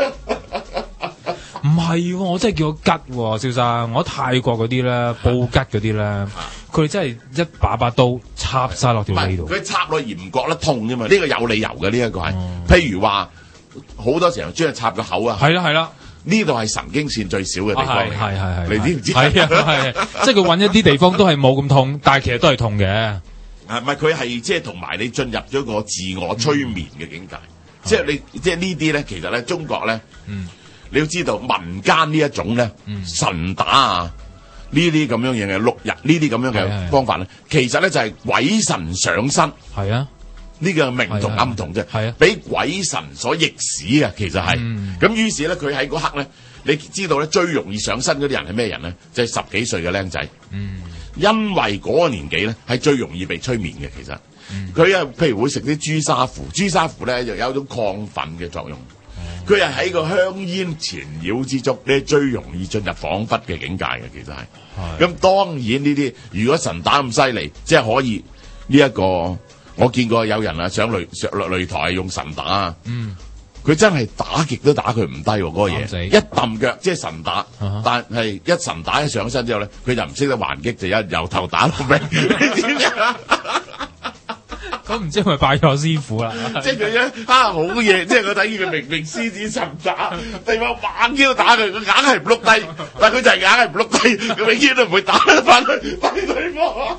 唔係，我真係叫佢吉喎，蕭生，我喺泰國嗰啲咧，布吉嗰啲咧，佢哋真係一把把刀插晒落條脷度， 佢插落而唔覺得痛啫嘛，呢個有理由嘅，呢一個係，譬如話好多時候將佢插個口啊， 係啦係啦。 呢度係神經線最少嘅地方嚟， 係係係， 你知唔知？ 係啊係，即係佢揾一啲地方都係冇咁痛，但係其實都係痛嘅。 係咪佢係即係同埋你進入咗個自我催眠嘅境界？即係你即係呢啲咧，其實咧中國咧，你要知道民間呢一種咧神打啊，呢啲咁樣嘢嘅六日呢啲咁樣嘅方法咧，其實咧就係鬼神上身。 係啊。 呢個明同暗同啫， 係啊， 俾鬼神所役使啊，其實係。咁、嗯、於是咧，佢喺嗰刻咧，你知道咧，最容易上身嗰啲人係咩人咧？就係、是、十幾歲嘅僆仔。嗯，因為嗰個年紀咧係最容易被催眠嘅，其實。佢啊、嗯，譬如會食啲朱砂符，朱砂符咧就有一種亢奮嘅作用。佢係喺個香煙纏繞之中，你最容易進入恍惚嘅境界嘅，其實係。咁的當然呢啲，如果神打咁犀利，即係可以呢一、這個，我見過有人啊上擂上落擂台用神打啊。嗯。佢真係打極都打佢唔低喎，嗰、那個嘢。一揼腳即係神打，啊、但係一神打一上身之後咧，佢就唔識得還擊，就一由頭打到尾。你知唔知啊？ 咁唔知係咪拜錯師傅啦？ 即係佢咧啊好嘢！即係我睇見佢明明獅子神打，對方猛叫打佢，佢硬係唔碌低，但係佢就係硬係唔碌低，佢永遠都唔會打翻去打對方。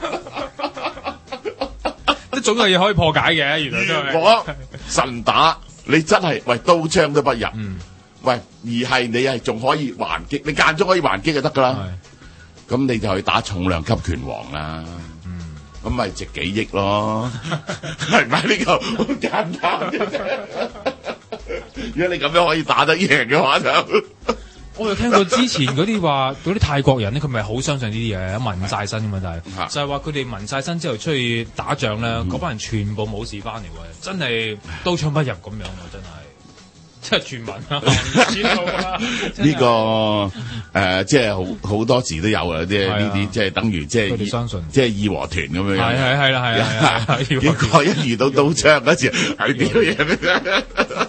即總有嘢可以破解嘅，原來都係。 我神打你真係喂刀槍都不入，嗯、喂而係你係仲可以還擊，你間中可以還擊就得㗎啦。咁是你就去打重量級拳王啦。咁咪值幾億咯，係咪呢個好簡單嘅啫？如果你咁樣可以打得贏嘅話就， 我又聽過之前嗰啲話，嗰啲泰國人咧，佢咪好相信呢啲嘢，紋晒身㗎嘛，但係就係話佢哋紋晒身之後出去打仗咧，嗰班人全部冇事翻嚟喎，真係刀槍不入咁樣喎，真係。即係傳聞啊，唔知道啦。 呢個誒，即係好好多時都有啊，即係呢啲，即係等於即係佢哋相信， 即係義和團咁樣樣。 係係係啦係啦係。 結果一遇到刀槍嗰時，係點嘢咧？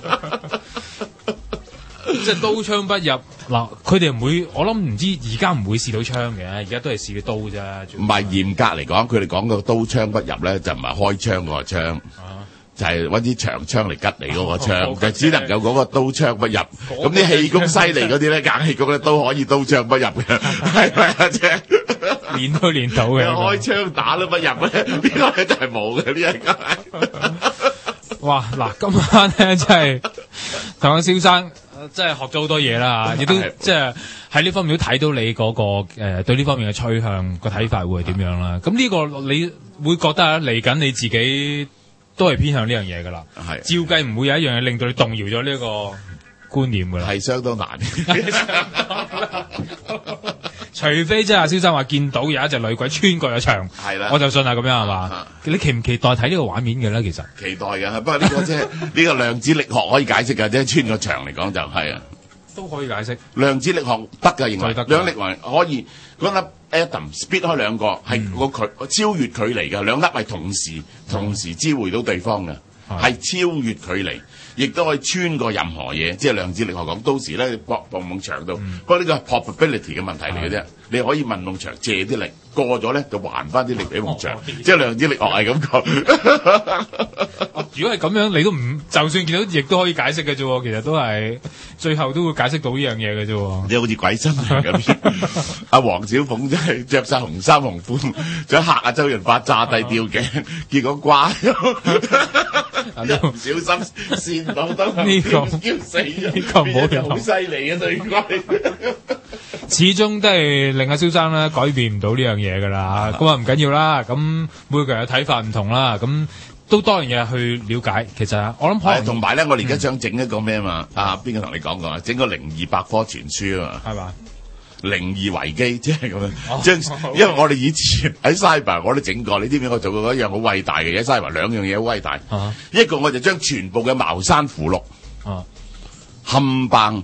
即係刀槍不入嗱，佢哋唔會，我諗唔知而家唔會試到槍嘅，而家都係試到刀啫。 唔係嚴格嚟講，佢哋講個刀槍不入咧，就唔係開槍嗰個槍。就係揾啲長槍嚟吉你嗰個槍， okay, 就只能夠嗰個刀槍不入。咁啲氣功犀利嗰啲咧，硬氣功咧都可以刀槍不入嘅，係咪啊？即係練都練到嘅。 開槍打都不入咧，呢個咧就係冇嘅呢一個。 哇！嗱，今晚咧真係同阿蕭生真係學咗好多嘢啦，亦都即係喺呢方面都睇到你嗰、嗰個誒、呃、對呢方面嘅趨向個睇法會係點樣啦。咁呢個你會覺得嚟緊你自己都係偏向呢樣嘢噶啦，係照計唔會有一樣嘢令到你動搖咗呢個觀念噶啦， 係相當難。 除非即係阿蕭生話見到有一隻女鬼穿過咗牆，係啦，我就信係咁樣係嘛？你期唔期待睇呢個畫面嘅咧？其實期待嘅，不過呢個即係呢個量子力學可以解釋嘅，即係穿個牆嚟講就係啊， 都可以解釋。 量子力學得㗎，認為得。量子力學可以嗰粒 atom split 開兩個，係個距超越距離嘅，兩粒係同時同時知會到對方嘅，係超越距離。亦都可以穿過任何嘢，即係量子力學講，到時咧搏碰夢牆度。嗯、不過呢個係 probability 嘅問題嚟嘅啫，的你可以問夢牆借啲力，過咗咧就還翻啲力俾夢牆，哦、即係量子力學係咁講。 如果係咁樣，你都唔就算見到，亦都可以解釋嘅啫。其實都係最後都會解釋到呢樣嘢嘅啫。 你好似鬼新聞咁，阿黃小鳳真係着晒紅衫紅褲，想嚇阿周潤發炸低吊頸，結果瓜咗。唔小心跣到都呢個叫死咗，呢個唔好用，好犀利嘅對怪。 始終都係令阿蕭生咧改變唔到呢樣嘢噶啦。咁啊唔緊要啦，咁每個人嘅睇法唔同啦，咁都多樣嘢去了解。其實我諗可能同埋咧，我哋而家想整一個咩嘛？嗯、啊，邊個同你講過啊？整個靈異百科全書啊嘛，係嘛？靈異維基即係咁樣，即係、哦、因為我哋以前喺 Cyber 我都整過，你知唔知我做過一樣好偉大嘅嘢？Cyber 兩樣嘢好偉大，啊、一個我就將全部嘅茅山符錄冚棒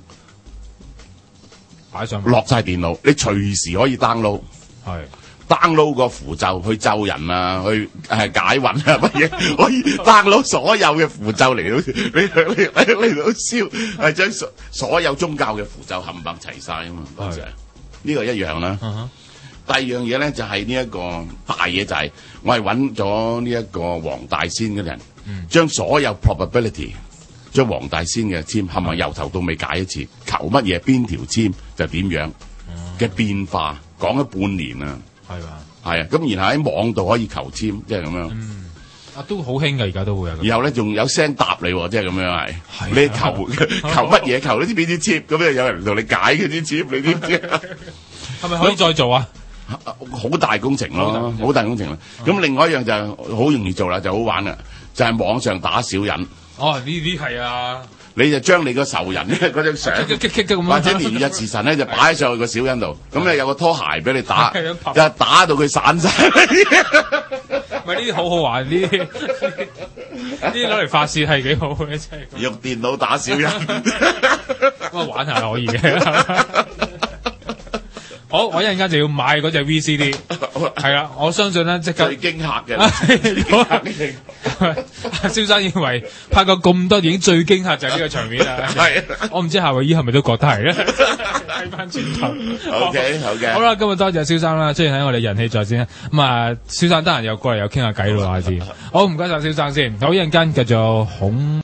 擺上落晒電腦，你隨時可以 download，係 download 個符咒去咒人啊，去誒解魂啊乜嘢，可以 download 所有嘅符咒嚟到你你嚟到燒，係將所所有宗教嘅符咒冚棒齊晒啊嘛，係。呢個一樣啦。Uh huh. 第二樣嘢咧就係呢一個大嘢就係、是、我係揾咗呢一個黃大仙嘅人，嗯、將所有 probability 將黃大仙嘅籤係咪由頭到尾解一次，求乜嘢邊條籤就點樣嘅變化，講咗半年啊，係嘛？係啊，咁然後喺網度可以求籤，即係咁樣。嗯啊，都好興㗎，而家都會有。然後咧，仲有聲答你，即係咁樣係。你求求乜嘢？求呢啲邊啲籤？咁樣有人同你解嗰啲籤，你知唔知？ 係咪可以再做啊？ 好大工程咯，好大工程啦。咁另外一樣就好容易做啦，就好玩啦。 就係網上打小人。 哦，呢啲係啊。 你就將你個仇人咧嗰張相，或者年日時辰咧就擺上去個小人度，咁你有個拖鞋俾你打，就打到佢散晒。 唔係呢啲好好玩，呢啲呢啲攞嚟發泄係幾好嘅，真係。 用電腦打小人， 咁啊玩下可以嘅。好，我一陣間就要買嗰隻 V C D， 係啦，我相信咧即刻最驚嚇嘅。 蕭生認為拍過咁多電影最驚嚇就係呢個場面啦。係，我唔知夏威夷係咪都覺得係咧？睇翻轉頭。 O K， 好嘅。 好啦，今日多謝蕭生啦，雖然喺我哋人氣在先咁啊，蕭生得閒又過嚟又傾下偈咯，下次。好，唔該晒蕭生先。好，一陣間繼續恐。